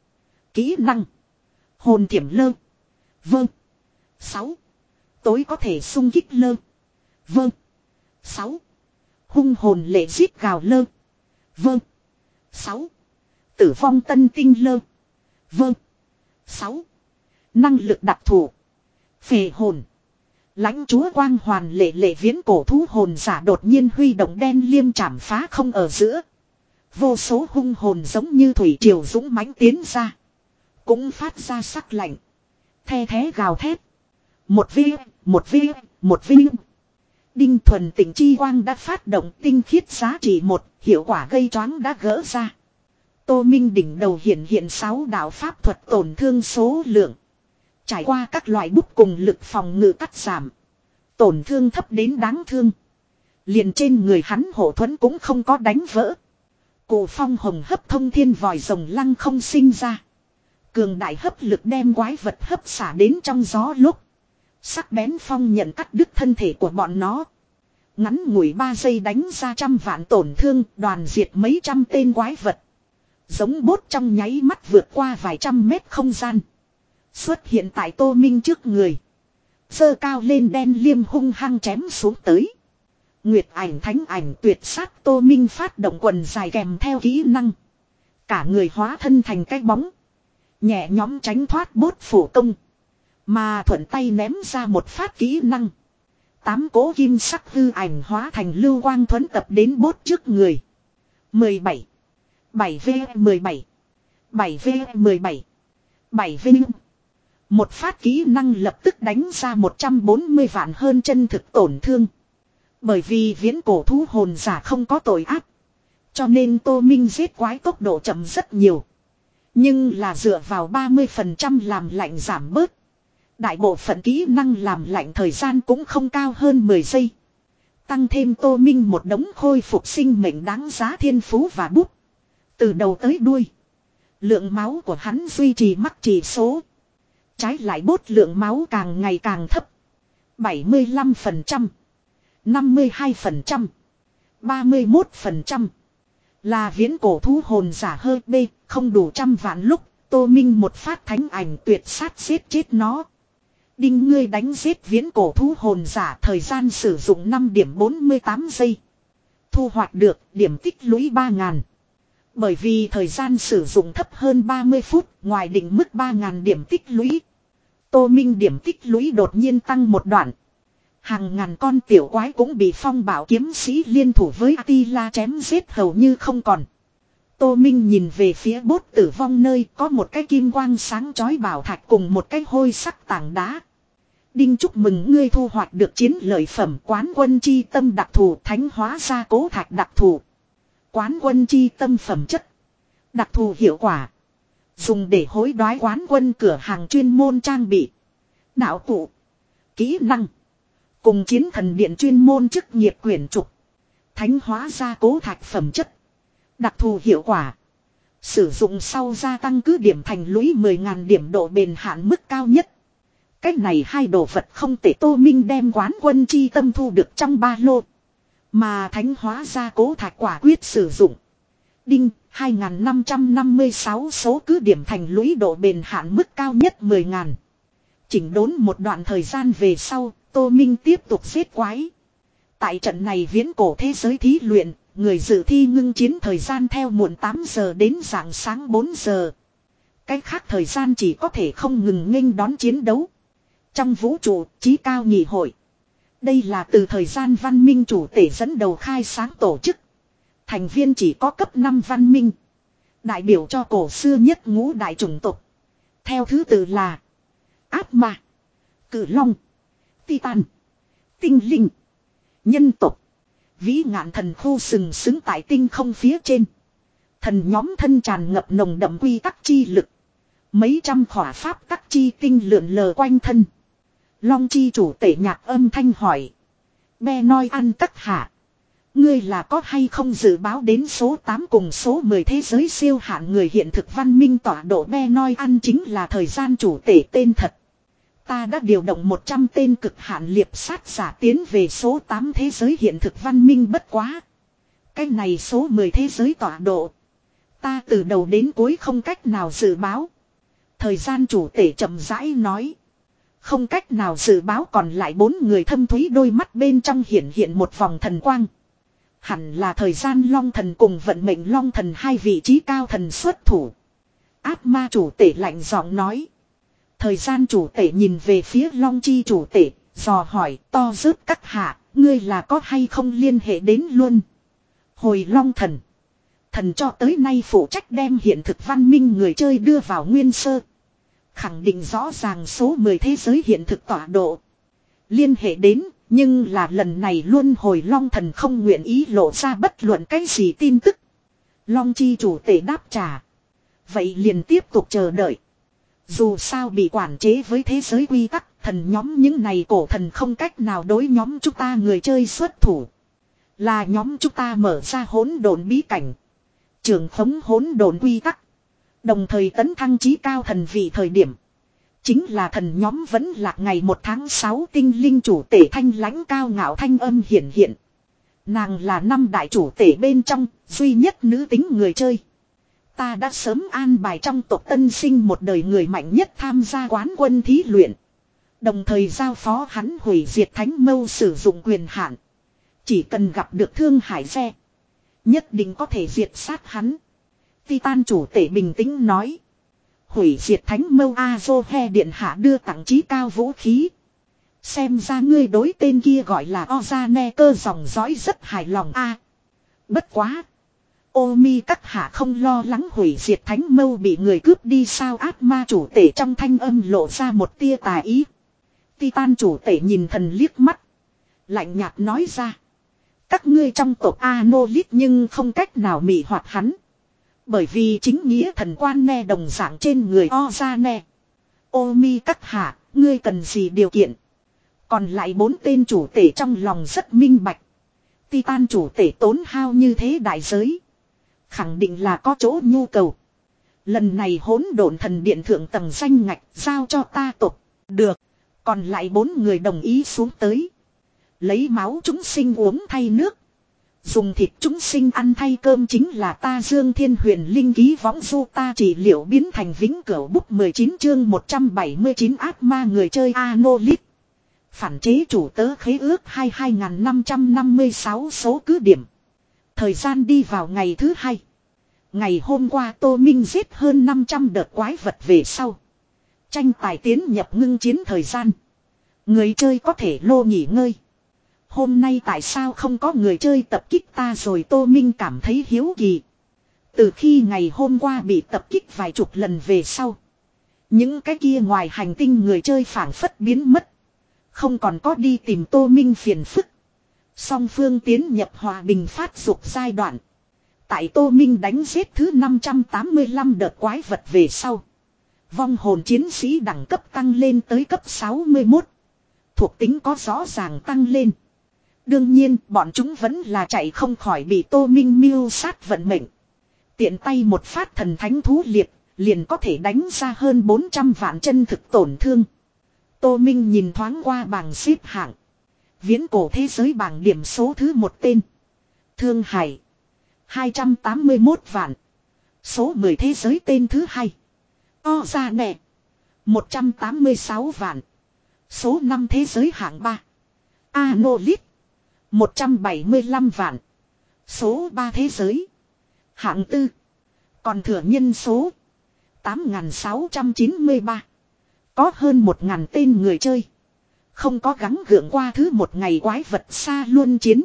Kỹ năng. Hồn tiềm lơ. Vâng. sáu. Tối có thể xung kích lơ. Vâng. sáu. Hung hồn lệ giết gào lơ. Vâng. sáu. Tử vong tân tinh lơ. Vâng. sáu. Năng lực đặc thù. Phệ hồn. Lãnh chúa quang hoàn lệ lệ viễn cổ thú hồn giả đột nhiên huy động đen liêm chảm phá không ở giữa. Vô số hung hồn giống như thủy triều dũng mãnh tiến ra. Cũng phát ra sắc lạnh. The thế gào thét. Một vi, một vi, một vi. Đinh thuần tỉnh chi quang đã phát động tinh khiết giá trị một, hiệu quả gây choáng đã gỡ ra. Tô Minh đỉnh đầu hiện hiện sáu đạo pháp thuật tổn thương số lượng. Trải qua các loại bút cùng lực phòng ngự cắt giảm. Tổn thương thấp đến đáng thương. Liền trên người hắn hộ thuẫn cũng không có đánh vỡ. Cụ phong hồng hấp thông thiên vòi rồng lăng không sinh ra. Cường đại hấp lực đem quái vật hấp xả đến trong gió lúc. Sắc bén phong nhận cắt đứt thân thể của bọn nó. Ngắn ngủi ba giây đánh ra trăm vạn tổn thương, đoàn diệt mấy trăm tên quái vật. Giống bốt trong nháy mắt vượt qua vài trăm mét không gian. Xuất hiện tại Tô Minh trước người. Giơ cao lên đen liêm hung hăng chém xuống tới. Nguyệt ảnh thánh ảnh tuyệt sát Tô Minh phát động quần dài kèm theo kỹ năng. Cả người hóa thân thành cái bóng. Nhẹ nhóm tránh thoát bốt phủ công. Mà thuận tay ném ra một phát kỹ năng. Tám cố kim sắc hư ảnh hóa thành lưu quang thuẫn tập đến bốt trước người. mười bảy. bảy V mười bảy. bảy V mười bảy. bảy V. Một phát kỹ năng lập tức đánh ra một trăm bốn mươi vạn hơn chân thực tổn thương. Bởi vì viễn cổ thú hồn giả không có tội ác. Cho nên Tô Minh giết quái tốc độ chậm rất nhiều. Nhưng là dựa vào ba mươi phần trăm làm lạnh giảm bớt. Đại bộ phận kỹ năng làm lạnh thời gian cũng không cao hơn mười giây. Tăng thêm Tô Minh một đống khôi phục sinh mệnh đáng giá thiên phú và bút. Từ đầu tới đuôi. Lượng máu của hắn duy trì mắc chỉ số. Trái lại bốt lượng máu càng ngày càng thấp. bảy mươi lăm phần trăm. năm mươi hai phần trăm. ba mươi mốt phần trăm. Là viễn cổ thú hồn giả hơi B, không đủ trăm vạn lúc, Tô Minh một phát thánh ảnh tuyệt sát giết chết nó. Đinh ngươi đánh giết viễn cổ thú hồn giả thời gian sử dụng năm điểm bốn mươi tám giây. Thu hoạch được điểm tích lũy ba ngàn. Bởi vì thời gian sử dụng thấp hơn ba mươi phút, ngoài định mức ba ngàn điểm tích lũy. Tô Minh điểm tích lũy đột nhiên tăng một đoạn. Hàng ngàn con tiểu quái cũng bị phong bảo kiếm sĩ liên thủ với Attila chém giết hầu như không còn. Tô Minh nhìn về phía bốt tử vong nơi có một cái kim quang sáng chói bảo thạch cùng một cái hôi sắc tảng đá. Đinh chúc mừng ngươi thu hoạch được chiến lợi phẩm quán quân chi tâm đặc thù thánh hóa gia cố thạch đặc thù. Quán quân chi tâm phẩm chất. Đặc thù hiệu quả. Dùng để hối đoái quán quân cửa hàng chuyên môn trang bị. Đạo cụ. Kỹ năng. Cùng chiến thần điện chuyên môn chức nghiệp quyển trục. Thánh hóa gia cố thạch phẩm chất. Đặc thù hiệu quả. Sử dụng sau gia tăng cứ điểm thành lũy mười ngàn điểm độ bền hạn mức cao nhất. Cách này hai đồ vật không thể Tô Minh đem quán quân chi tâm thu được trong ba lô. Mà thánh hóa gia cố thạch quả quyết sử dụng. Đinh, hai nghìn năm trăm năm mươi sáu số cứ điểm thành lũy độ bền hạn mức cao nhất mười nghìn. Chỉnh đốn một đoạn thời gian về sau, Tô Minh tiếp tục giết quái. Tại trận này viễn cổ thế giới thí luyện, người dự thi ngưng chiến thời gian theo muộn tám giờ đến rạng sáng bốn giờ. Cách khác thời gian chỉ có thể không ngừng nghênh đón chiến đấu. Trong vũ trụ, chí cao nhị hội. Đây là từ thời gian văn minh chủ tể dẫn đầu khai sáng tổ chức. Thành viên chỉ có cấp năm văn minh. Đại biểu cho cổ xưa nhất ngũ đại chủng tộc. Theo thứ tự là ác ma, cử long, titan, tinh linh, nhân tộc. Vĩ ngạn thần khu sừng sững tại tinh không phía trên. Thần nhóm thân tràn ngập nồng đậm quy tắc chi lực. Mấy trăm khỏa pháp tắc chi tinh lượn lờ quanh thân. Long chi chủ tể nhạc âm thanh hỏi. Be nói ăn các hạ. Ngươi là có hay không dự báo đến số tám cùng số mười thế giới siêu hạn người hiện thực văn minh tọa độ Be nói ăn chính là thời gian chủ tể tên thật. Ta đã điều động một trăm tên cực hạn liệp sát giả tiến về số tám thế giới hiện thực văn minh bất quá. Cái này số mười thế giới tọa độ. Ta từ đầu đến cuối không cách nào dự báo. Thời gian chủ tể chậm rãi nói. Không cách nào dự báo còn lại bốn người thâm thúy đôi mắt bên trong hiện hiện một vòng thần quang. Hẳn là thời gian long thần cùng vận mệnh long thần hai vị trí cao thần xuất thủ. Ác ma chủ tể lạnh giọng nói. Thời gian chủ tể nhìn về phía long chi chủ tể, dò hỏi to rớt các hạ, ngươi là có hay không liên hệ đến luôn. Hồi long thần. Thần cho tới nay phụ trách đem hiện thực văn minh người chơi đưa vào nguyên sơ. Khẳng định rõ ràng số mười thế giới hiện thực tọa độ. Liên hệ đến, nhưng là lần này luôn hồi long thần không nguyện ý lộ ra bất luận cái gì tin tức. Long chi chủ tể đáp trả. Vậy liền tiếp tục chờ đợi. Dù sao bị quản chế với thế giới quy tắc, thần nhóm những này cổ thần không cách nào đối nhóm chúng ta người chơi xuất thủ. Là nhóm chúng ta mở ra hỗn độn bí cảnh. Trường khống hỗn độn quy tắc. Đồng thời tấn thăng chí cao thần vị thời điểm. Chính là thần nhóm vẫn lạc ngày một tháng sáu tinh linh chủ tể thanh lãnh cao ngạo thanh âm hiển hiện. Nàng là năm đại chủ tể bên trong, duy nhất nữ tính người chơi. Ta đã sớm an bài trong tộc tân sinh một đời người mạnh nhất tham gia quán quân thí luyện. Đồng thời giao phó hắn hủy diệt thánh mâu sử dụng quyền hạn. Chỉ cần gặp được thương hải xe. Nhất định có thể diệt sát hắn. Titan chủ tể bình tĩnh nói. Hủy diệt thánh mâu Azohe điện hạ đưa tặng chí cao vũ khí. Xem ra ngươi đối tên kia gọi là Ozane cơ dòng dõi rất hài lòng a. Bất quá. Omi các hạ không lo lắng hủy diệt thánh mâu bị người cướp đi sao ác ma chủ tể trong thanh âm lộ ra một tia tà ý. Titan chủ tể nhìn thần liếc mắt. Lạnh nhạt nói ra. Các ngươi trong tộc Anolit nhưng không cách nào mị hoạt hắn. Bởi vì chính nghĩa thần quan ne đồng dạng trên người Ozane. Omi các hạ, ngươi cần gì điều kiện? Còn lại bốn tên chủ tể trong lòng rất minh bạch. Titan chủ tể tốn hao như thế đại giới. Khẳng định là có chỗ nhu cầu. Lần này hỗn độn thần điện thượng tầng danh ngạch giao cho ta tộc. Được. Còn lại bốn người đồng ý xuống tới. Lấy máu chúng sinh uống thay nước. Dùng thịt chúng sinh ăn thay cơm chính là ta Dương Thiên Huyền Linh ký võng du ta trị liệu biến thành vĩnh cửu bút mười chín chương một trăm bảy mươi chín ác ma người chơi Anolit. Phản chế chủ tớ khế ước hai hai năm năm sáu số cứ điểm. Thời gian đi vào ngày thứ hai. Ngày hôm qua Tô Minh giết hơn năm trăm đợt quái vật về sau. Tranh tài tiến nhập ngưng chiến thời gian. Người chơi có thể lô nghỉ ngơi. Hôm nay tại sao không có người chơi tập kích ta rồi Tô Minh cảm thấy hiếu kỳ. Từ khi ngày hôm qua bị tập kích vài chục lần về sau. Những cái kia ngoài hành tinh người chơi phảng phất biến mất. Không còn có đi tìm Tô Minh phiền phức. Song phương tiến nhập hòa bình phát dục giai đoạn. Tại Tô Minh đánh giết thứ năm trăm tám mươi lăm đợt quái vật về sau. Vong hồn chiến sĩ đẳng cấp tăng lên tới cấp sáu mươi mốt. Thuộc tính có rõ ràng tăng lên. Đương nhiên bọn chúng vẫn là chạy không khỏi bị Tô Minh mưu sát vận mệnh. Tiện tay một phát thần thánh thú liệt, liền có thể đánh ra hơn bốn trăm vạn chân thực tổn thương. Tô Minh nhìn thoáng qua bảng xếp hạng. Viễn cổ thế giới bảng điểm số thứ một tên. Thương Hải. hai trăm tám mươi mốt vạn. Số mười thế giới tên thứ hai. O ra nè. một trăm tám mươi sáu vạn. Số năm thế giới hạng ba. Anolit. một trăm bảy mươi lăm vạn. Số ba thế giới. Hạng tư. Còn thừa nhân số. tám nghìn sáu trăm chín mươi ba. Có hơn một nghìn tên người chơi. Không có gắng gượng qua thứ một ngày quái vật xa luân chiến.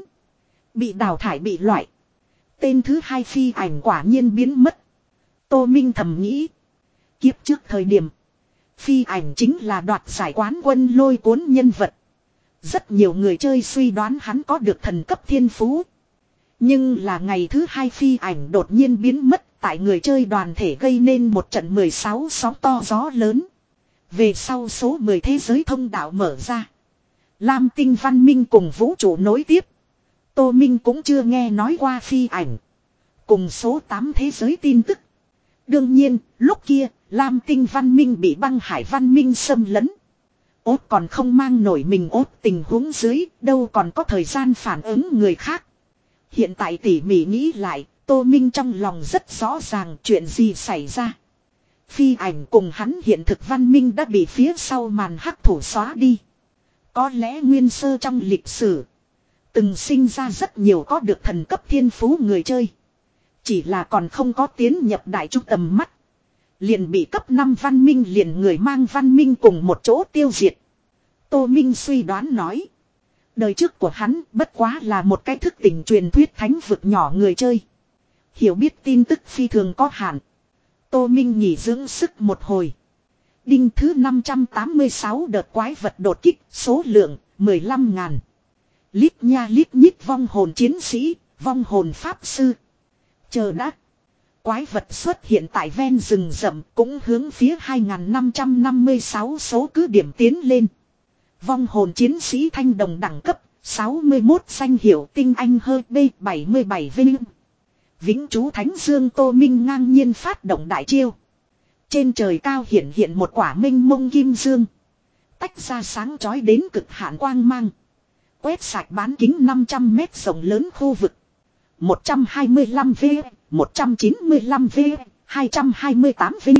Bị đào thải bị loại. Tên thứ hai phi ảnh quả nhiên biến mất. Tô Minh thầm nghĩ. Kiếp trước thời điểm. Phi ảnh chính là đoạt giải quán quân lôi cuốn nhân vật. Rất nhiều người chơi suy đoán hắn có được thần cấp thiên phú. Nhưng là ngày thứ hai phi ảnh đột nhiên biến mất. Tại người chơi đoàn thể gây nên một trận mười sáu sóng to gió lớn. Về sau số mười thế giới thông đạo mở ra. Lam tinh văn minh cùng vũ trụ nối tiếp. Tô Minh cũng chưa nghe nói qua phi ảnh. Cùng số tám thế giới tin tức. Đương nhiên, lúc kia, Lam tinh văn minh bị băng hải văn minh xâm lấn. Ốt còn không mang nổi mình ốt tình huống dưới, đâu còn có thời gian phản ứng người khác. Hiện tại tỉ mỉ nghĩ lại, Tô Minh trong lòng rất rõ ràng chuyện gì xảy ra. Phi ảnh cùng hắn hiện thực văn minh đã bị phía sau màn hắc thủ xóa đi. Có lẽ nguyên sơ trong lịch sử từng sinh ra rất nhiều có được thần cấp thiên phú người chơi. Chỉ là còn không có tiến nhập đại trung tầm mắt. Liền bị cấp năm văn minh liền người mang văn minh cùng một chỗ tiêu diệt. Tô Minh suy đoán nói. Đời trước của hắn bất quá là một cái thức tỉnh truyền thuyết thánh vực nhỏ người chơi. Hiểu biết tin tức phi thường có hạn. Tô Minh nghỉ dưỡng sức một hồi. Đinh thứ năm trăm tám mươi sáu đợt quái vật đột kích, số lượng mười lăm ngàn. Lít nha lít nhít vong hồn chiến sĩ, vong hồn pháp sư. Chờ đã. Quái vật xuất hiện tại ven rừng rậm cũng hướng phía hai nghìn năm trăm năm mươi sáu số cứ điểm tiến lên. Vong hồn chiến sĩ thanh đồng đẳng cấp, sáu mươi mốt danh hiệu tinh anh hơi B bảy mươi bảy vinh. Vĩnh chú Thánh Dương Tô Minh ngang nhiên phát động đại chiêu. Trên trời cao hiện hiện một quả minh mông kim dương. Tách ra sáng chói đến cực hạn quang mang. Quét sạch bán kính năm trăm mét rộng lớn khu vực. một trăm hai mươi lăm V, một trăm chín mươi lăm V, hai trăm hai mươi tám V.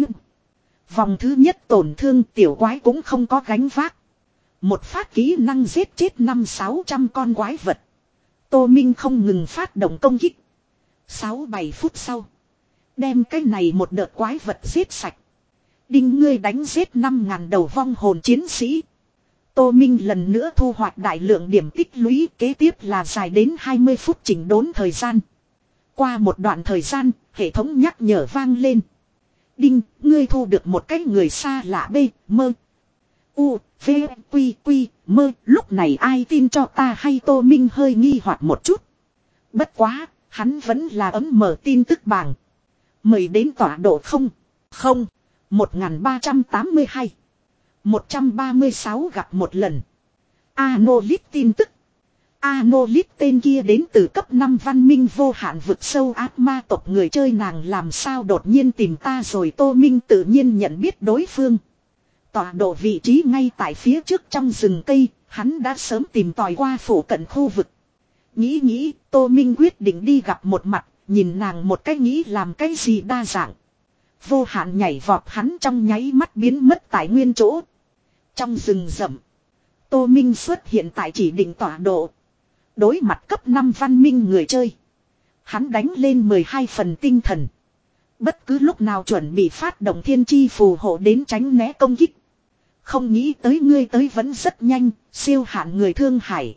Vòng thứ nhất tổn thương tiểu quái cũng không có gánh vác. Một phát kỹ năng giết chết năm sáu trăm con quái vật. Tô Minh không ngừng phát động công kích. sáu bảy phút sau. Đem cái này một đợt quái vật giết sạch. Đinh ngươi đánh giết năm ngàn đầu vong hồn chiến sĩ. Tô Minh lần nữa thu hoạch đại lượng điểm tích lũy, kế tiếp là dài đến hai mươi phút chỉnh đốn thời gian. Qua một đoạn thời gian, hệ thống nhắc nhở vang lên. Đinh, ngươi thu được một cái người xa lạ B, mơ. U, V, Quy, Quy, mơ, lúc này ai tin cho ta hay Tô Minh hơi nghi hoặc một chút. Bất quá, hắn vẫn là ấm mở tin tức bảng. Mời đến tọa độ không, không, một nghìn ba trăm tám mươi hai. một trăm ba mươi sáu gặp một lần. Anolit tin tức. Anolit tên kia đến từ cấp năm văn minh vô hạn vực sâu ác ma tộc người chơi nàng làm sao đột nhiên tìm ta rồi. Tô Minh tự nhiên nhận biết đối phương. Tọa độ vị trí ngay tại phía trước trong rừng cây, hắn đã sớm tìm tòi qua phủ cận khu vực. Nghĩ nghĩ, Tô Minh quyết định đi gặp một mặt, nhìn nàng một cái nghĩ làm cái gì đa dạng. Vô hạn nhảy vọt hắn trong nháy mắt biến mất tại nguyên chỗ. Trong rừng rậm, Tô Minh xuất hiện tại chỉ định tọa độ. Đối mặt cấp năm văn minh người chơi, hắn đánh lên mười hai phần tinh thần. Bất cứ lúc nào chuẩn bị phát động thiên chi phù hộ đến tránh né công kích. Không nghĩ tới ngươi tới vẫn rất nhanh, siêu hạn người thương hải.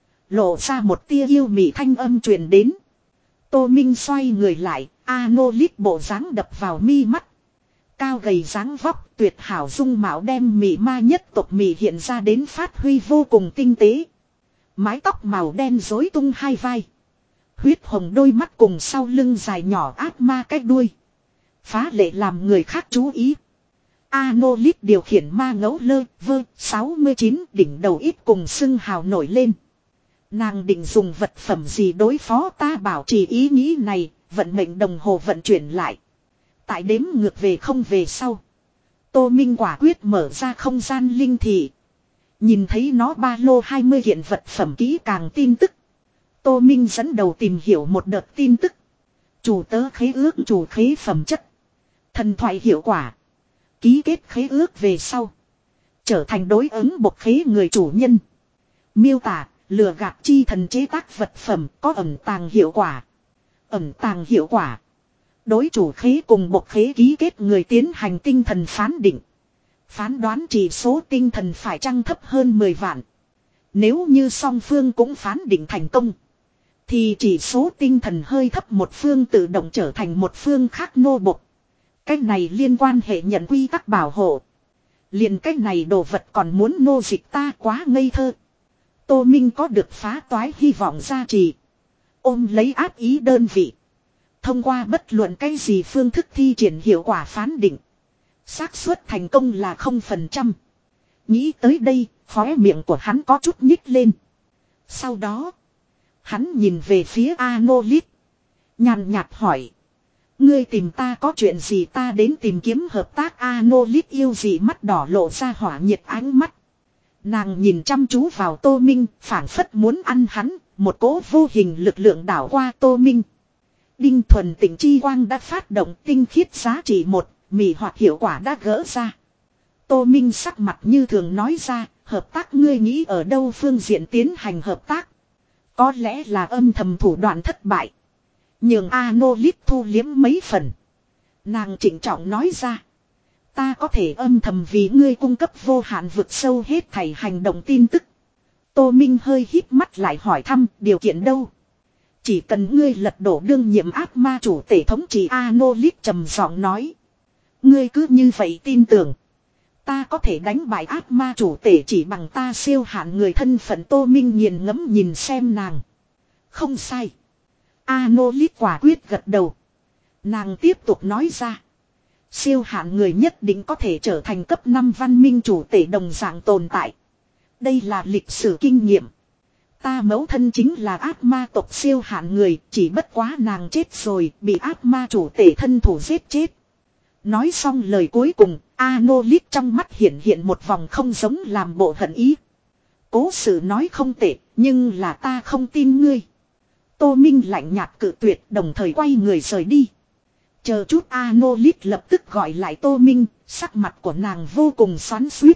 Lộ ra một tia yêu mị thanh âm truyền đến. Tô Minh xoay người lại, Anolit bộ dáng đập vào mi mắt. Cao gầy dáng vóc tuyệt hảo dung mạo đem mị ma nhất tộc mị hiện ra đến phát huy vô cùng tinh tế. Mái tóc màu đen rối tung hai vai. Huyết hồng đôi mắt cùng sau lưng dài nhỏ ác ma cái đuôi. Phá lệ làm người khác chú ý. Anolit điều khiển ma ngẫu lơ vơ sáu mươi chín đỉnh đầu ít cùng xưng hào nổi lên. Nàng định dùng vật phẩm gì đối phó ta bảo trì ý nghĩ này, vận mệnh đồng hồ vận chuyển lại. Tại đếm ngược về không về sau. Tô Minh quả quyết mở ra không gian linh thị. Nhìn thấy nó ba lô hai mươi hiện vật phẩm kỹ càng tin tức. Tô Minh dẫn đầu tìm hiểu một đợt tin tức. Chủ tớ khế ước chủ khế phẩm chất. Thần thoại hiệu quả. Ký kết khế ước về sau. Trở thành đối ứng bộc khế người chủ nhân. Miêu tả, lừa gạt chi thần chế tác vật phẩm có ẩn tàng hiệu quả. Ẩn tàng hiệu quả. Đối chủ khế cùng bộc khế ký kết người tiến hành tinh thần phán định. Phán đoán chỉ số tinh thần phải chăng thấp hơn mười vạn. Nếu như song phương cũng phán định thành công. Thì chỉ số tinh thần hơi thấp một phương tự động trở thành một phương khác nô bộc. Cái này liên quan hệ nhận quy tắc bảo hộ. Liền cái này đồ vật còn muốn nô dịch ta quá ngây thơ. Tô Minh có được phá toái hy vọng gia trì. Ôm lấy áp ý đơn vị. Thông qua bất luận cái gì phương thức thi triển hiệu quả phán định. xác suất thành công là không phần trăm. Nghĩ tới đây, khóe miệng của hắn có chút nhích lên. Sau đó, hắn nhìn về phía Anolit. Nhàn nhạt hỏi. Ngươi tìm ta có chuyện gì ta đến tìm kiếm hợp tác Anolit yêu gì mắt đỏ lộ ra hỏa nhiệt ánh mắt. Nàng nhìn chăm chú vào Tô Minh, phảng phất muốn ăn hắn, một cỗ vô hình lực lượng đảo qua Tô Minh. Đinh thuần tỉnh chi quang đã phát động tinh khiết giá trị một, mị hoạt hiệu quả đã gỡ ra. Tô Minh sắc mặt như thường nói ra, hợp tác ngươi nghĩ ở đâu phương diện tiến hành hợp tác. Có lẽ là âm thầm thủ đoạn thất bại. Nhường Anolit thu liếm mấy phần. Nàng trịnh trọng nói ra. Ta có thể âm thầm vì ngươi cung cấp vô hạn vực sâu hết thảy hành động tin tức. Tô Minh hơi híp mắt lại hỏi thăm điều kiện đâu. Chỉ cần ngươi lật đổ đương nhiệm ác ma chủ tể thống trị Anolit trầm giọng nói. Ngươi cứ như vậy tin tưởng. Ta có thể đánh bại ác ma chủ tể chỉ bằng ta siêu hạn người thân phận. Tô Minh nghiền ngẫm nhìn xem nàng. Không sai. Anolit quả quyết gật đầu. Nàng tiếp tục nói ra. Siêu hạn người nhất định có thể trở thành cấp năm văn minh chủ tể đồng dạng tồn tại. Đây là lịch sử kinh nghiệm. Ta mẫu thân chính là ác ma tộc siêu hạn người, chỉ bất quá nàng chết rồi, bị ác ma chủ tể thân thủ giết chết. Nói xong lời cuối cùng, Anolit trong mắt hiện hiện một vòng không giống làm bộ hận ý. Cố sự nói không tệ, nhưng là ta không tin ngươi. Tô Minh lạnh nhạt cự tuyệt đồng thời quay người rời đi. Chờ chút Anolit lập tức gọi lại Tô Minh, sắc mặt của nàng vô cùng xoắn xuýt.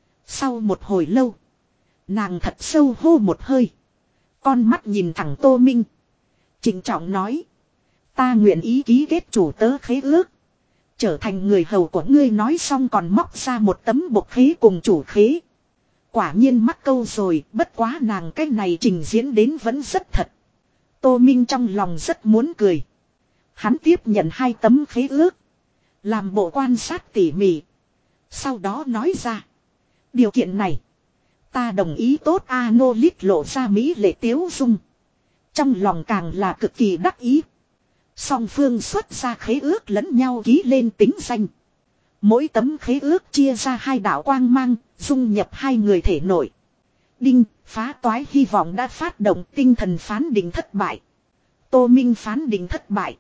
Sau một hồi lâu, nàng thật sâu hô một hơi. Con mắt nhìn thẳng Tô Minh. Trịnh trọng nói. Ta nguyện ý ký kết chủ tớ khế ước. Trở thành người hầu của ngươi nói xong còn móc ra một tấm bộc khế cùng chủ khế. Quả nhiên mắc câu rồi, bất quá nàng cái này trình diễn đến vẫn rất thật. Tô Minh trong lòng rất muốn cười. Hắn tiếp nhận hai tấm khế ước. Làm bộ quan sát tỉ mỉ. Sau đó nói ra. Điều kiện này. Ta đồng ý tốt. Anolit lộ ra mỹ lệ tiếu dung. Trong lòng càng là cực kỳ đắc ý. Song phương xuất ra khế ước lẫn nhau ký lên tính danh. Mỗi tấm khế ước chia ra hai đạo quang mang. Dung nhập hai người thể nội. Đinh, phá toái hy vọng đã phát động tinh thần phán định thất bại. Tô Minh phán định thất bại.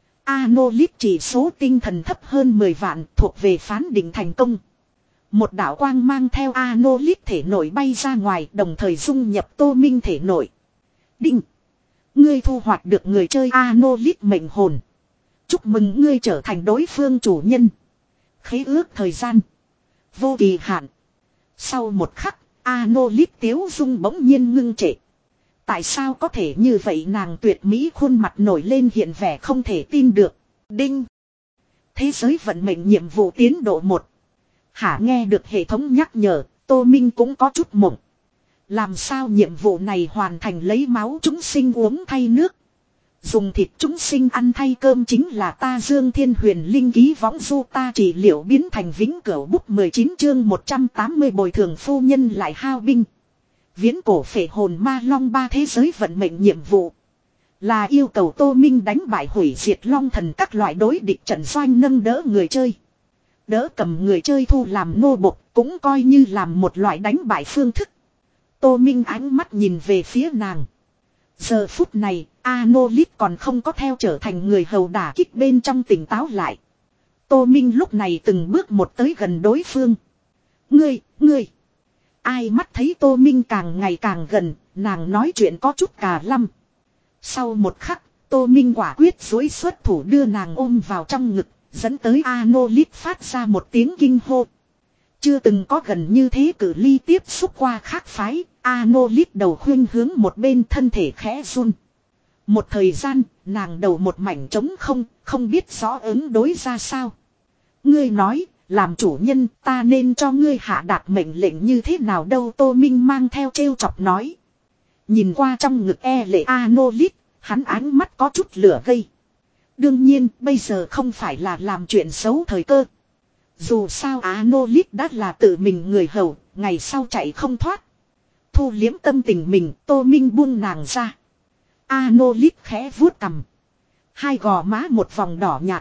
Anolit chỉ số tinh thần thấp hơn mười vạn thuộc về phán định thành công. Một đạo quang mang theo Anolit thể nội bay ra ngoài đồng thời dung nhập Tô Minh thể nội. Đinh. Ngươi thu hoạch được người chơi Anolit mệnh hồn. Chúc mừng ngươi trở thành đối phương chủ nhân. Khế ước thời gian. Vô kỳ hạn. Sau một khắc, Anolit tiếu dung bỗng nhiên ngưng trệ. Tại sao có thể như vậy nàng tuyệt mỹ khuôn mặt nổi lên hiện vẻ không thể tin được. Đinh. Thế giới vận mệnh nhiệm vụ tiến độ một. Hả nghe được hệ thống nhắc nhở, Tô Minh cũng có chút mộng. Làm sao nhiệm vụ này hoàn thành lấy máu chúng sinh uống thay nước. Dùng thịt chúng sinh ăn thay cơm chính là ta Dương Thiên Huyền Linh ký võng du ta trị liệu biến thành vĩnh cửu bút mười chín chương một trăm tám mươi bồi thường phu nhân lại hao binh. Viễn cổ phệ hồn ma long ba thế giới vận mệnh nhiệm vụ. Là yêu cầu Tô Minh đánh bại hủy diệt long thần các loại đối địch trận doanh nâng đỡ người chơi. Đỡ cầm người chơi thu làm nô bộc cũng coi như làm một loại đánh bại phương thức. Tô Minh ánh mắt nhìn về phía nàng. Giờ phút này, Anolit còn không có theo trở thành người hầu đả kích bên trong tỉnh táo lại. Tô Minh lúc này từng bước một tới gần đối phương. Ngươi, ngươi. Ai mắt thấy Tô Minh càng ngày càng gần, nàng nói chuyện có chút cà lăm. Sau một khắc, Tô Minh quả quyết duỗi xuất thủ đưa nàng ôm vào trong ngực, dẫn tới Anolith phát ra một tiếng kinh hô. Chưa từng có gần như thế cử ly tiếp xúc qua khác phái, Anolith đầu khuynh hướng một bên, thân thể khẽ run. Một thời gian, nàng đầu một mảnh trống không, không biết rõ ứng đối ra sao. Ngươi nói, làm chủ nhân ta nên cho ngươi hạ đạt mệnh lệnh như thế nào đâu, Tô Minh mang theo trêu chọc nói. Nhìn qua trong ngực e lệ Anolith, hắn ánh mắt có chút lửa gây. Đương nhiên, bây giờ không phải là làm chuyện xấu thời cơ. Dù sao Anolith đã là tự mình người hầu, ngày sau chạy không thoát. Thu liếm tâm tình mình, Tô Minh buông nàng ra. Anolith khẽ vuốt cằm. Hai gò má một vòng đỏ nhạt.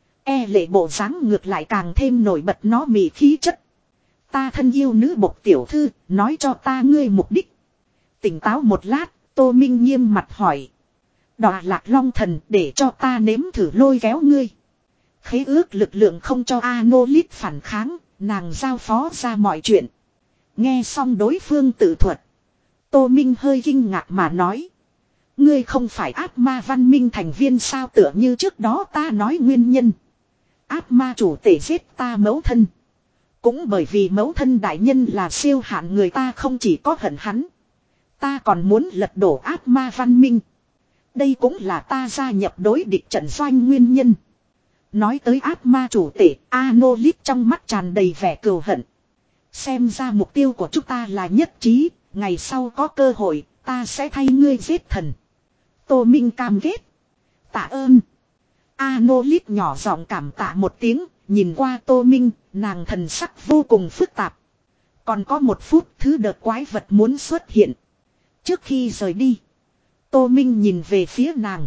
E lệ bộ dáng ngược lại càng thêm nổi bật nó mị khí chất. Ta thân yêu nữ bộc tiểu thư, nói cho ta ngươi mục đích. Tỉnh táo một lát, Tô Minh nghiêm mặt hỏi. Đọa Lạc Long Thần để cho ta nếm thử lôi kéo ngươi. Khế ước lực lượng không cho Anolith phản kháng, nàng giao phó ra mọi chuyện. Nghe xong đối phương tự thuật. Tô Minh hơi kinh ngạc mà nói. Ngươi không phải ác ma văn minh thành viên sao, tựa như trước đó ta nói nguyên nhân. Ác ma chủ tể giết ta mẫu thân. Cũng bởi vì mẫu thân đại nhân là siêu hạn người, ta không chỉ có hận hắn. Ta còn muốn lật đổ ác ma văn minh. Đây cũng là ta gia nhập đối địch trận doanh nguyên nhân. Nói tới ác ma chủ tể, Anolith trong mắt tràn đầy vẻ cừu hận. Xem ra mục tiêu của chúng ta là nhất trí, ngày sau có cơ hội, ta sẽ thay ngươi giết thần. Tô Minh cam ghét. Tạ ơn. Anolith nhỏ giọng cảm tạ một tiếng, nhìn qua Tô Minh, nàng thần sắc vô cùng phức tạp. Còn có một phút thứ đợt quái vật muốn xuất hiện. Trước khi rời đi, Tô Minh nhìn về phía nàng.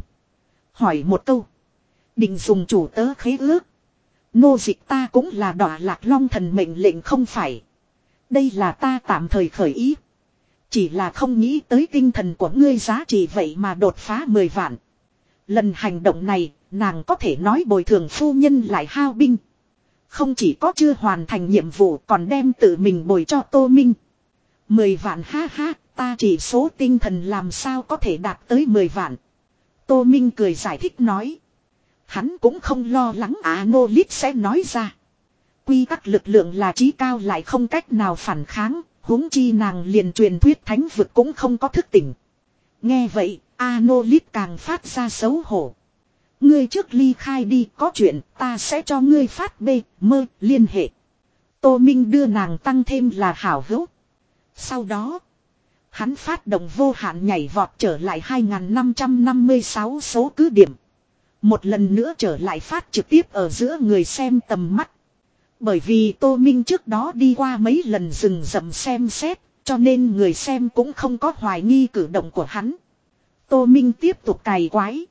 Hỏi một câu. Định dùng chủ tớ khế ước. Nô dịch ta cũng là Đọa Lạc Long Thần mệnh lệnh không phải. Đây là ta tạm thời khởi ý. Chỉ là không nghĩ tới tinh thần của ngươi giá trị vậy mà đột phá mười vạn. Lần hành động này, nàng có thể nói bồi thường phu nhân lại hao binh. Không chỉ có chưa hoàn thành nhiệm vụ, còn đem tự mình bồi cho Tô Minh. Mười vạn ha ha, ta chỉ số tinh thần làm sao có thể đạt tới mười vạn. Tô Minh cười giải thích nói. Hắn cũng không lo lắng Anolith sẽ nói ra. Quy tắc lực lượng là chí cao lại không cách nào phản kháng, huống chi nàng liền truyền thuyết thánh vực cũng không có thức tỉnh. Nghe vậy, Anolith càng phát ra xấu hổ. Ngươi trước ly khai đi, có chuyện ta sẽ cho ngươi phát bê, mơ, liên hệ. Tô Minh đưa nàng tăng thêm là hảo hữu. Sau đó, hắn phát động vô hạn nhảy vọt trở lại hai nghìn năm trăm năm mươi sáu số cứ điểm. Một lần nữa trở lại phát trực tiếp ở giữa người xem tầm mắt. Bởi vì Tô Minh trước đó đi qua mấy lần rừng rậm xem xét, cho nên người xem cũng không có hoài nghi cử động của hắn. Tô Minh tiếp tục cày quái.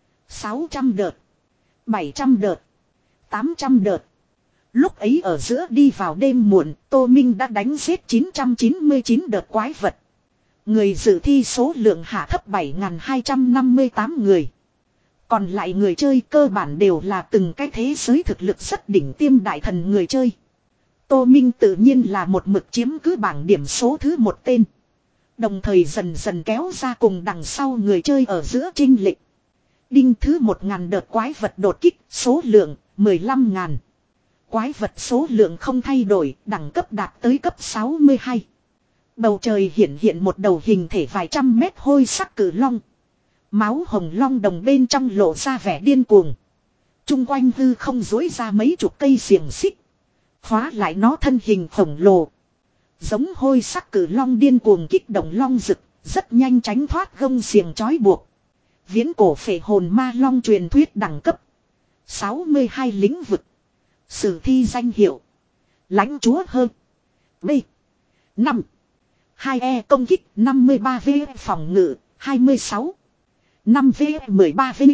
sáu trăm đợt, bảy trăm đợt, tám trăm đợt. Lúc ấy ở giữa đi vào đêm muộn, Tô Minh đã đánh giết chín trăm chín mươi chín đợt quái vật. Người dự thi số lượng hạ thấp bảy nghìn hai trăm năm mươi tám người. Còn lại người chơi cơ bản đều là từng cái thế giới thực lực rất đỉnh tiêm đại thần người chơi. Tô Minh tự nhiên là một mực chiếm cứ bảng điểm số thứ một tên. Đồng thời dần dần kéo ra cùng đằng sau người chơi ở giữa chênh lệch. Đinh thứ một ngàn đợt quái vật đột kích, số lượng mười lăm ngàn. Quái vật số lượng không thay đổi, đẳng cấp đạt tới cấp sáu mươi hai. Bầu trời hiện hiện một đầu hình thể vài trăm mét hôi sắc cử long. Máu hồng long đồng bên trong lộ ra vẻ điên cuồng. Trung quanh hư không dối ra mấy chục cây xiềng xích. Khóa lại nó thân hình khổng lồ. Giống hôi sắc cử long điên cuồng kích động long rực, rất nhanh tránh thoát gông xiềng trói buộc. Viễn cổ phệ hồn ma long truyền thuyết đẳng cấp sáu mươi hai lĩnh vực. Sử thi danh hiệu lãnh chúa hơn. B năm hai E công kích năm mươi ba V phòng ngự hai mươi sáu. năm V mười ba V.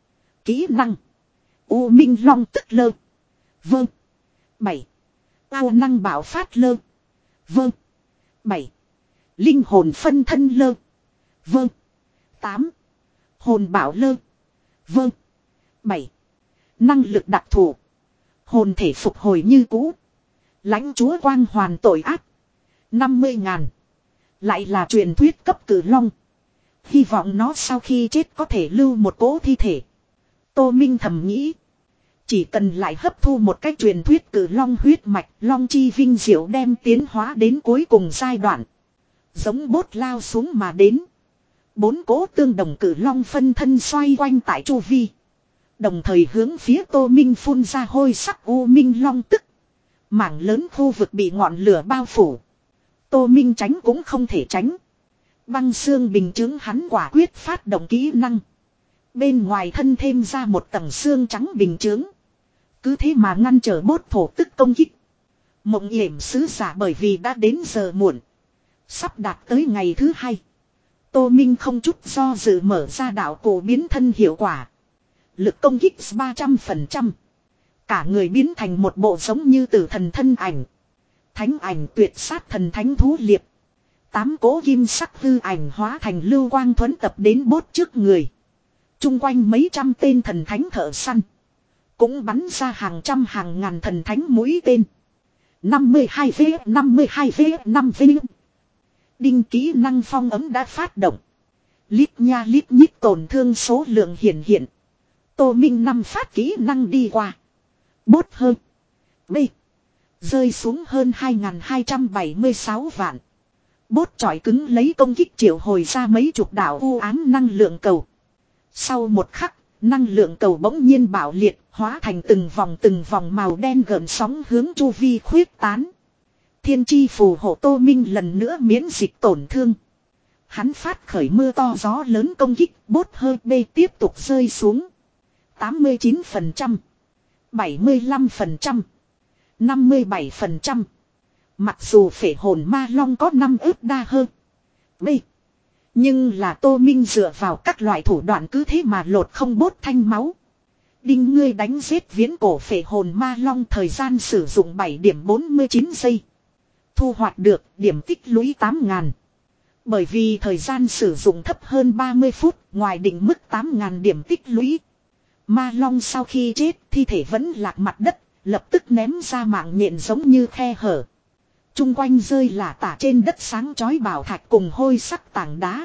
Kỹ năng U Minh Long tức lơ. Vâng. bảy. Ao năng bảo phát lơ. Vâng. bảy. Linh hồn phân thân lơ. Vâng. tám. Hồn bảo lơ. Vâng. bảy. Năng lực đặc thù. Hồn thể phục hồi như cũ. Lãnh chúa quang hoàn tội ác. năm mươi ngàn. Lại là truyền thuyết cấp cử long. Hy vọng nó sau khi chết có thể lưu một cỗ thi thể. Tô Minh thầm nghĩ. Chỉ cần lại hấp thu một cách truyền thuyết cử long huyết mạch, long chi vinh diệu đem tiến hóa đến cuối cùng giai đoạn. Giống bốt lao xuống mà đến. Bốn cỗ tương đồng cử long phân thân xoay quanh tại chu vi. Đồng thời hướng phía Tô Minh phun ra hôi sắc u minh long tức. Mảng lớn khu vực bị ngọn lửa bao phủ. Tô Minh tránh cũng không thể tránh. Băng xương bình chứng hắn quả quyết phát động kỹ năng. Bên ngoài thân thêm ra một tầng xương trắng bình chứng. Cứ thế mà ngăn trở bốt thổ tức công kích. Mộng yểm sứ giả bởi vì đã đến giờ muộn. Sắp đạt tới ngày thứ hai. Tô Minh không chút do dự mở ra đạo cổ biến thân hiệu quả. Lực công kích ba trăm phần trăm. Cả người biến thành một bộ giống như tử thần thân ảnh. Thánh ảnh tuyệt sát thần thánh thú liệp. Tám cỗ kim sắc hư ảnh hóa thành lưu quang thuẫn tập đến bốt trước người. Trung quanh mấy trăm tên thần thánh thợ săn. Cũng bắn ra hàng trăm hàng ngàn thần thánh mũi tên. năm mươi hai V, năm mươi hai V, năm V. Đinh kỹ năng phong ấm đã phát động. Lít nha lít nhít tổn thương số lượng hiển hiện. Tô Minh năm phát kỹ năng đi qua. Bốt hơn. B. Rơi xuống hơn hai nghìn hai trăm bảy mươi sáu vạn. Bốt chọi cứng lấy công kích triệu hồi ra mấy chục đạo u ám năng lượng cầu. Sau một khắc, năng lượng cầu bỗng nhiên bạo liệt, hóa thành từng vòng từng vòng màu đen gợn sóng hướng chu vi khuyết tán. Thiên chi phù hộ Tô Minh lần nữa miễn dịch tổn thương. Hắn phát khởi mưa to gió lớn công kích, bốt hơi B tiếp tục rơi xuống. tám mươi chín phần trăm, bảy mươi lăm phần trăm, năm mươi bảy phần trăm. Mặc dù phệ hồn ma long có năm ước đa hơn. B. Nhưng là Tô Minh dựa vào các loại thủ đoạn cứ thế mà lột không bốt thanh máu. Đinh ngươi đánh giết viễn cổ phệ hồn ma long thời gian sử dụng bảy điểm bốn mươi chín giây. Thu hoạch được điểm tích lũy tám nghìn. Bởi vì thời gian sử dụng thấp hơn ba mươi phút, ngoài định mức tám nghìn điểm tích lũy. Ma long sau khi chết, thi thể vẫn lạc mặt đất, lập tức ném ra mạng nhện giống như khe hở. Trung quanh rơi là tả trên đất sáng chói bảo thạch cùng hôi sắc tảng đá.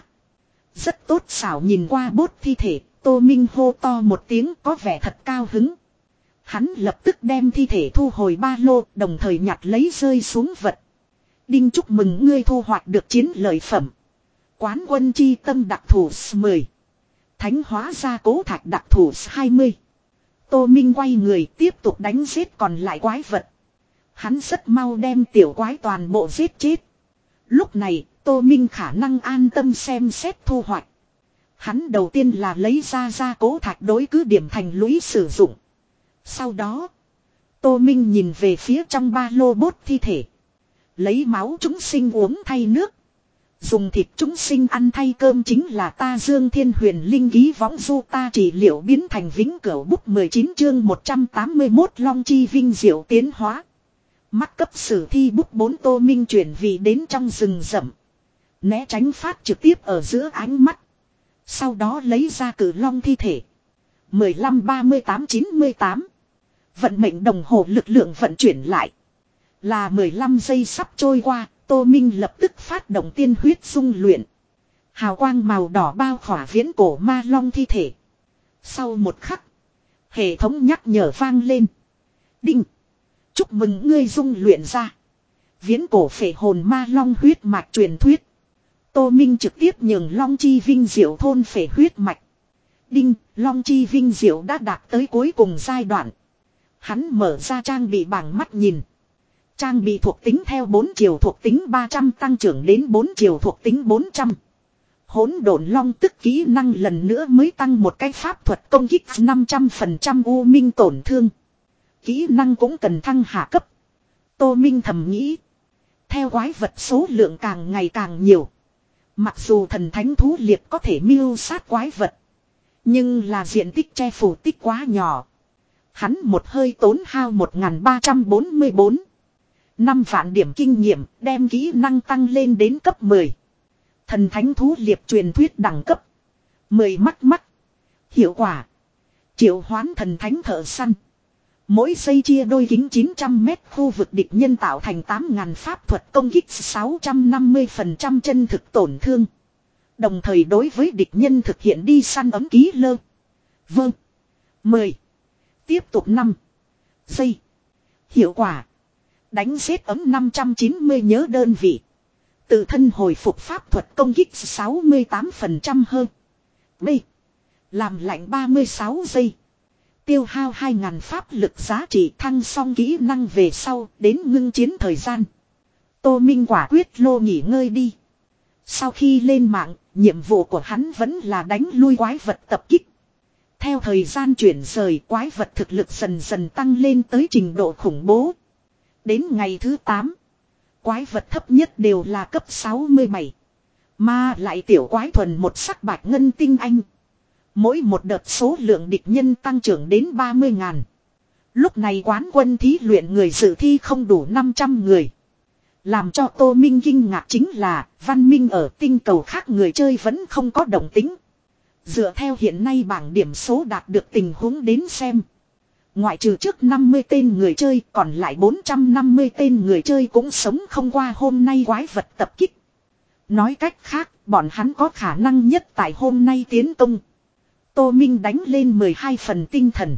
Rất tốt xảo nhìn qua bốt thi thể, Tô Minh hô to một tiếng có vẻ thật cao hứng. Hắn lập tức đem thi thể thu hồi ba lô, đồng thời nhặt lấy rơi xuống vật. Đinh chúc mừng ngươi thu hoạch được chiến lợi phẩm. Quán quân chi tâm đặc thù mười. Thánh hóa ra cố thạch đặc thù hai mươi. Tô Minh quay người tiếp tục đánh giết còn lại quái vật. Hắn rất mau đem tiểu quái toàn bộ giết chết. Lúc này, Tô Minh khả năng an tâm xem xét thu hoạch. Hắn đầu tiên là lấy ra ra cố thạch đối cứ điểm thành lũy sử dụng. Sau đó, Tô Minh nhìn về phía trong ba lô bốt thi thể. Lấy máu chúng sinh uống thay nước. Dùng thịt chúng sinh ăn thay cơm chính là ta Dương Thiên Huyền Linh ký võng du ta trị liệu biến thành vĩnh cửu bút mười chín chương một trăm tám mươi mốt long chi vinh diệu tiến hóa. Mắc cấp sử thi bút bốn Tô Minh chuyển vị đến trong rừng rậm. Né tránh phát trực tiếp ở giữa ánh mắt. Sau đó lấy ra cử long thi thể. mười lăm ba mươi tám chín mươi tám. Vận mệnh đồng hồ lực lượng vận chuyển lại. Là mười lăm giây sắp trôi qua, Tô Minh lập tức phát động tiên huyết dung luyện. Hào quang màu đỏ bao khỏa viễn cổ ma long thi thể. Sau một khắc, hệ thống nhắc nhở vang lên. Đinh! Chúc mừng ngươi dung luyện ra. Viễn cổ phệ hồn ma long huyết mạch truyền thuyết. Tô Minh trực tiếp nhường long chi vinh diệu thôn phệ huyết mạch. Đinh! Long chi vinh diệu đã đạt tới cuối cùng giai đoạn. Hắn mở ra trang bị bảng mắt nhìn. Trang bị thuộc tính theo bốn chiều thuộc tính ba trăm tăng trưởng đến bốn chiều thuộc tính bốn trăm. Hỗn độn long tức kỹ năng lần nữa mới tăng một cái pháp thuật công kích năm trăm phần trăm u minh tổn thương. Kỹ năng cũng cần thăng hạ cấp. Tô Minh thầm nghĩ. Theo quái vật số lượng càng ngày càng nhiều. Mặc dù thần thánh thú liệt có thể mưu sát quái vật. Nhưng là diện tích che phủ tích quá nhỏ. Hắn một hơi tốn hao một nghìn ba trăm bốn mươi bốn. năm vạn điểm kinh nghiệm đem kỹ năng tăng lên đến cấp mười. Thần thánh thú liệp truyền thuyết đẳng cấp. mười mắt mắt. Hiệu quả. Triệu hoán thần thánh thợ săn. Mỗi giây chia đôi kính chín trăm mét khu vực địch nhân tạo thành tám nghìn pháp thuật công kích sáu trăm năm mươi phần trăm chân thực tổn thương. Đồng thời đối với địch nhân thực hiện đi săn ấm ký lơ. Vâng. Mười. Tiếp tục năm giây. Hiệu quả. Đánh giết ấm năm trăm chín mươi nhớ đơn vị. Tự thân hồi phục pháp thuật công kích sáu mươi tám phần trăm hơn. B. Làm lạnh ba mươi sáu giây. Tiêu hao hai nghìn pháp lực giá trị thăng xong kỹ năng về sau đến ngưng chiến thời gian. Tô Minh quả quyết lô nghỉ ngơi đi. Sau khi lên mạng, nhiệm vụ của hắn vẫn là đánh lui quái vật tập kích. Theo thời gian chuyển rời, quái vật thực lực dần dần tăng lên tới trình độ khủng bố. Đến ngày thứ tám, quái vật thấp nhất đều là cấp sáu mươi bảy. Mà lại tiểu quái thuần một sắc bạch ngân tinh anh. Mỗi một đợt số lượng địch nhân tăng trưởng đến ba mươi ngàn. Lúc này quán quân thí luyện người dự thi không đủ năm trăm người. Làm cho Tô Minh kinh ngạc chính là văn minh ở tinh cầu khác người chơi vẫn không có động tính. Dựa theo hiện nay bảng điểm số đạt được tình huống đến xem. Ngoại trừ trước năm mươi tên người chơi còn lại bốn trăm năm mươi tên người chơi cũng sống không qua hôm nay quái vật tập kích. Nói cách khác bọn hắn có khả năng nhất tại hôm nay tiến công. Tô Minh đánh lên mười hai phần tinh thần.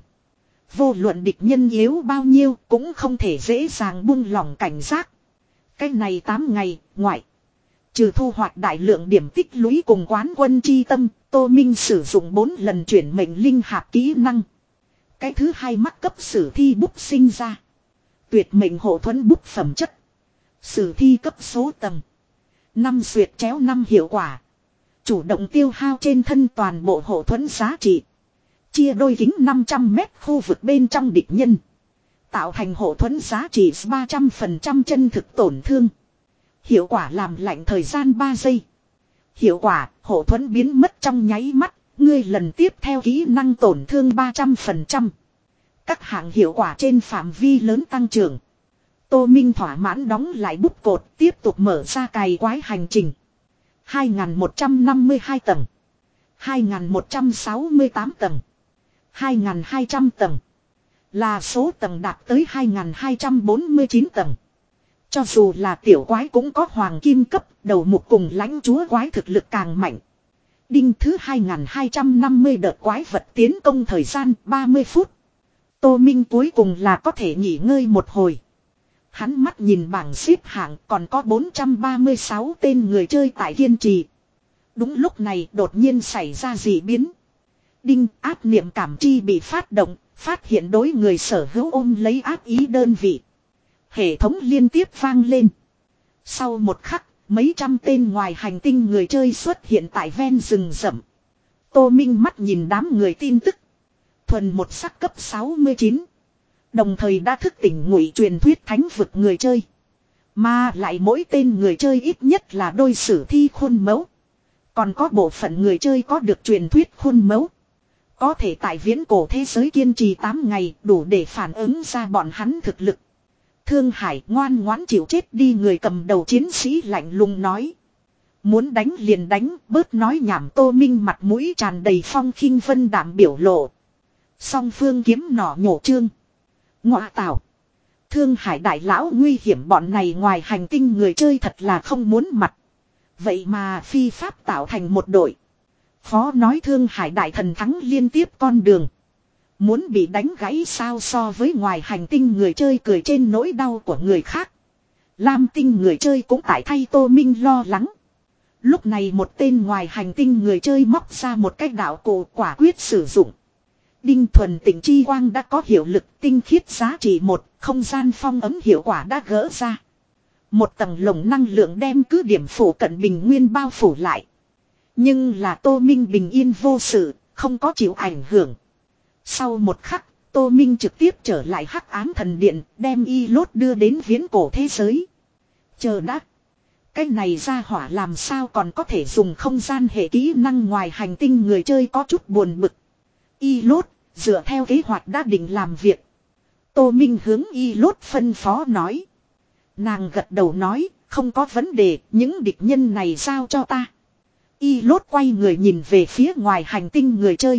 Vô luận địch nhân yếu bao nhiêu cũng không thể dễ dàng buông lỏng cảnh giác. Cái này tám ngày, ngoại. Trừ thu hoạch đại lượng điểm tích lũy cùng quán quân chi tâm, Tô Minh sử dụng bốn lần chuyển mệnh linh hạt kỹ năng. Cái thứ hai mắc cấp sử thi bút sinh ra. Tuyệt mệnh hộ thuẫn bút phẩm chất. Sử thi cấp số tầng. năm xuyệt chéo năm hiệu quả. Chủ động tiêu hao trên thân toàn bộ hộ thuẫn giá trị. Chia đôi kính năm trăm mét khu vực bên trong địch nhân. Tạo thành hộ thuẫn giá trị ba trăm phần trăm chân thực tổn thương. Hiệu quả làm lạnh thời gian ba giây. Hiệu quả hộ thuẫn biến mất trong nháy mắt. Ngươi lần tiếp theo kỹ năng tổn thương ba trăm phần trăm. Các hạng hiệu quả trên phạm vi lớn tăng trưởng. Tô Minh thỏa mãn đóng lại bút cột tiếp tục mở ra cày quái hành trình. hai nghìn một trăm năm mươi hai tầng. hai nghìn một trăm sáu mươi tám tầng. hai nghìn hai trăm tầng. Là số tầng đạt tới hai nghìn hai trăm bốn mươi chín tầng. Cho dù là tiểu quái cũng có hoàng kim cấp, đầu mục cùng lãnh chúa quái thực lực càng mạnh. Đinh thứ hai nghìn hai trăm năm mươi đợt quái vật tiến công thời gian ba mươi phút. Tô Minh cuối cùng là có thể nghỉ ngơi một hồi. Hắn mắt nhìn bảng xếp hạng còn có bốn trăm ba mươi sáu tên người chơi tại kiên trì. Đúng lúc này đột nhiên xảy ra dị biến. Đinh áp niệm cảm chi bị phát động, phát hiện đối người sở hữu ôm lấy áp ý đơn vị. Hệ thống liên tiếp vang lên. Sau một khắc, mấy trăm tên ngoài hành tinh người chơi xuất hiện tại ven rừng rậm. Tô Minh mắt nhìn đám người tin tức. Thuần một sắc cấp sáu mươi chín. Đồng thời đã thức tỉnh ngụy truyền thuyết thánh vực người chơi. Mà lại mỗi tên người chơi ít nhất là đôi sử thi khuôn mẫu. Còn có bộ phận người chơi có được truyền thuyết khuôn mẫu. Có thể tại viễn cổ thế giới kiên trì tám ngày đủ để phản ứng ra bọn hắn thực lực. Thương Hải ngoan ngoãn chịu chết đi, người cầm đầu chiến sĩ lạnh lùng nói. Muốn đánh liền đánh, bớt nói nhảm. Tô Minh mặt mũi tràn đầy phong khinh vân đạm biểu lộ. Song phương kiếm nỏ nhổ chương. Ngọa tảo. Thương Hải đại lão nguy hiểm, bọn này ngoài hành tinh người chơi thật là không muốn mặt. Vậy mà phi pháp tạo thành một đội. Phó nói Thương Hải đại thần thắng liên tiếp con đường. Muốn bị đánh gãy sao, so với ngoài hành tinh người chơi cười trên nỗi đau của người khác. Lam tinh người chơi cũng tại thay Tô Minh lo lắng. Lúc này một tên ngoài hành tinh người chơi móc ra một cái đạo cụ quả quyết sử dụng. Đinh thuần tịnh chi quang đã có hiệu lực, tinh khiết giá trị một, không gian phong ấm hiệu quả đã gỡ ra. Một tầng lồng năng lượng đem cứ điểm phủ cận bình nguyên bao phủ lại. Nhưng là Tô Minh bình yên vô sự, không có chịu ảnh hưởng. Sau một khắc, Tô Minh trực tiếp trở lại Hắc Ám Thần Điện, đem y lốt đưa đến viễn cổ thế giới. Chờ đã. Cái này ra hỏa làm sao còn có thể dùng không gian hệ kỹ năng, ngoài hành tinh người chơi có chút buồn bực. Y lốt, dựa theo kế hoạch đã định làm việc. Tô Minh hướng y lốt phân phó nói. Nàng gật đầu nói, không có vấn đề, những địch nhân này giao cho ta. Y lốt quay người nhìn về phía ngoài hành tinh người chơi.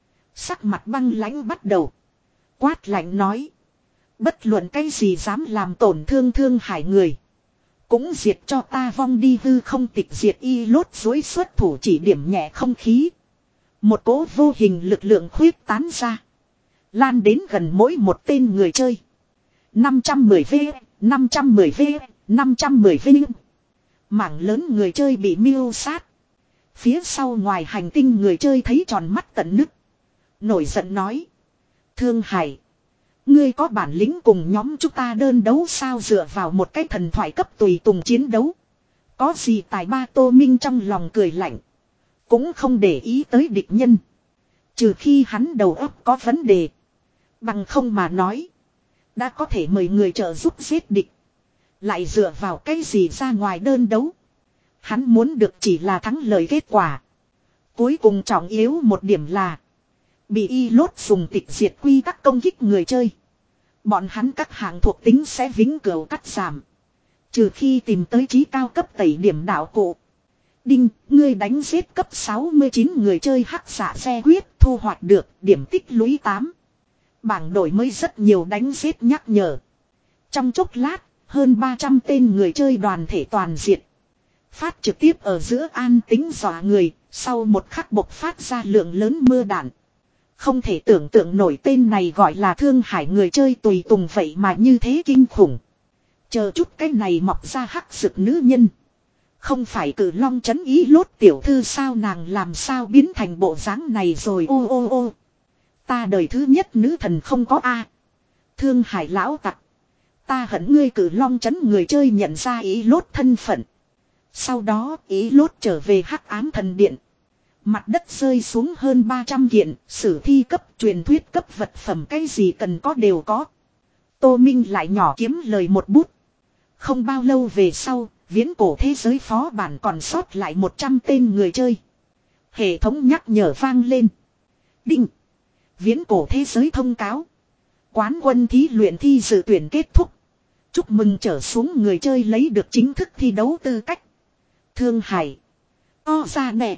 Sắc mặt băng lãnh bắt đầu. Quát lạnh nói. Bất luận cái gì dám làm tổn thương Thương Hải người. Cũng diệt cho ta vong đi hư không tịch diệt y lốt dối xuất thủ chỉ điểm nhẹ không khí. Một cỗ vô hình lực lượng khuyết tán ra. Lan đến gần mỗi một tên người chơi. năm trăm mười V, năm trăm mười V, năm trăm mười V. Mảng lớn người chơi bị miêu sát. Phía sau ngoài hành tinh người chơi thấy tròn mắt tận nứt. Nổi giận nói. Thương Hải. Ngươi có bản lĩnh cùng nhóm chúng ta đơn đấu sao dựa vào một cái thần thoại cấp tùy tùng chiến đấu. Có gì tài ba Tô Minh trong lòng cười lạnh. Cũng không để ý tới địch nhân. Trừ khi hắn đầu óc có vấn đề. Bằng không mà nói. Đã có thể mời người trợ giúp giết địch. Lại dựa vào cái gì ra ngoài đơn đấu. Hắn muốn được chỉ là thắng lợi kết quả. Cuối cùng trọng yếu một điểm là. Bị y lốt dùng tịch diệt quy tắc công kích người chơi. Bọn hắn các hạng thuộc tính sẽ vĩnh cửu cắt giảm. Trừ khi tìm tới trí cao cấp tẩy điểm đạo cụ. Đinh, ngươi đánh giết cấp sáu mươi chín người chơi hắc xạ xe huyết thu hoạch được điểm tích lũy tám. Bảng đổi mới rất nhiều đánh giết nhắc nhở. Trong chốc lát, hơn ba trăm tên người chơi đoàn thể toàn diệt. Phát trực tiếp ở giữa an tính dọa người, sau một khắc bộc phát ra lượng lớn mưa đạn. Không thể tưởng tượng nổi tên này gọi là Thương Hải người chơi tùy tùng vậy mà như thế kinh khủng. Chờ chút cái này mọc ra hắc rực nữ nhân. Không phải Cử Long trấn ý lốt tiểu thư sao nàng làm sao biến thành bộ dáng này rồi ô ô ô. Ta đời thứ nhất nữ thần không có A. Thương Hải lão tặc. Ta hận ngươi Cử Long trấn người chơi nhận ra ý lốt thân phận. Sau đó ý lốt trở về hắc ám thần điện. Mặt đất rơi xuống hơn ba trăm kiện, sử thi cấp, truyền thuyết cấp vật phẩm cái gì cần có đều có. Tô Minh lại nhỏ kiếm lời một bút. Không bao lâu về sau, viễn cổ thế giới phó bản còn sót lại một trăm tên người chơi. Hệ thống nhắc nhở vang lên. Đinh. Viễn cổ thế giới thông cáo. Quán quân thí luyện thi dự tuyển kết thúc. Chúc mừng trở xuống người chơi lấy được chính thức thi đấu tư cách. Thương Hải. O ra nè.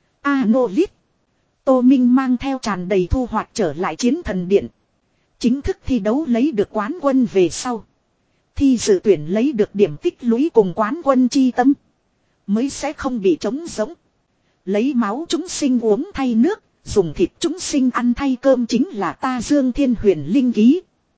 Anolit. Tô Minh mang theo tràn đầy thu hoạch trở lại chiến thần điện. Chính thức thi đấu lấy được quán quân về sau. Thi dự tuyển lấy được điểm tích lũy cùng quán quân chi tâm. Mới sẽ không bị trống giống. Lấy máu chúng sinh uống thay nước. Dùng thịt chúng sinh ăn thay cơm chính là ta Dương Thiên Huyền Linh Ký.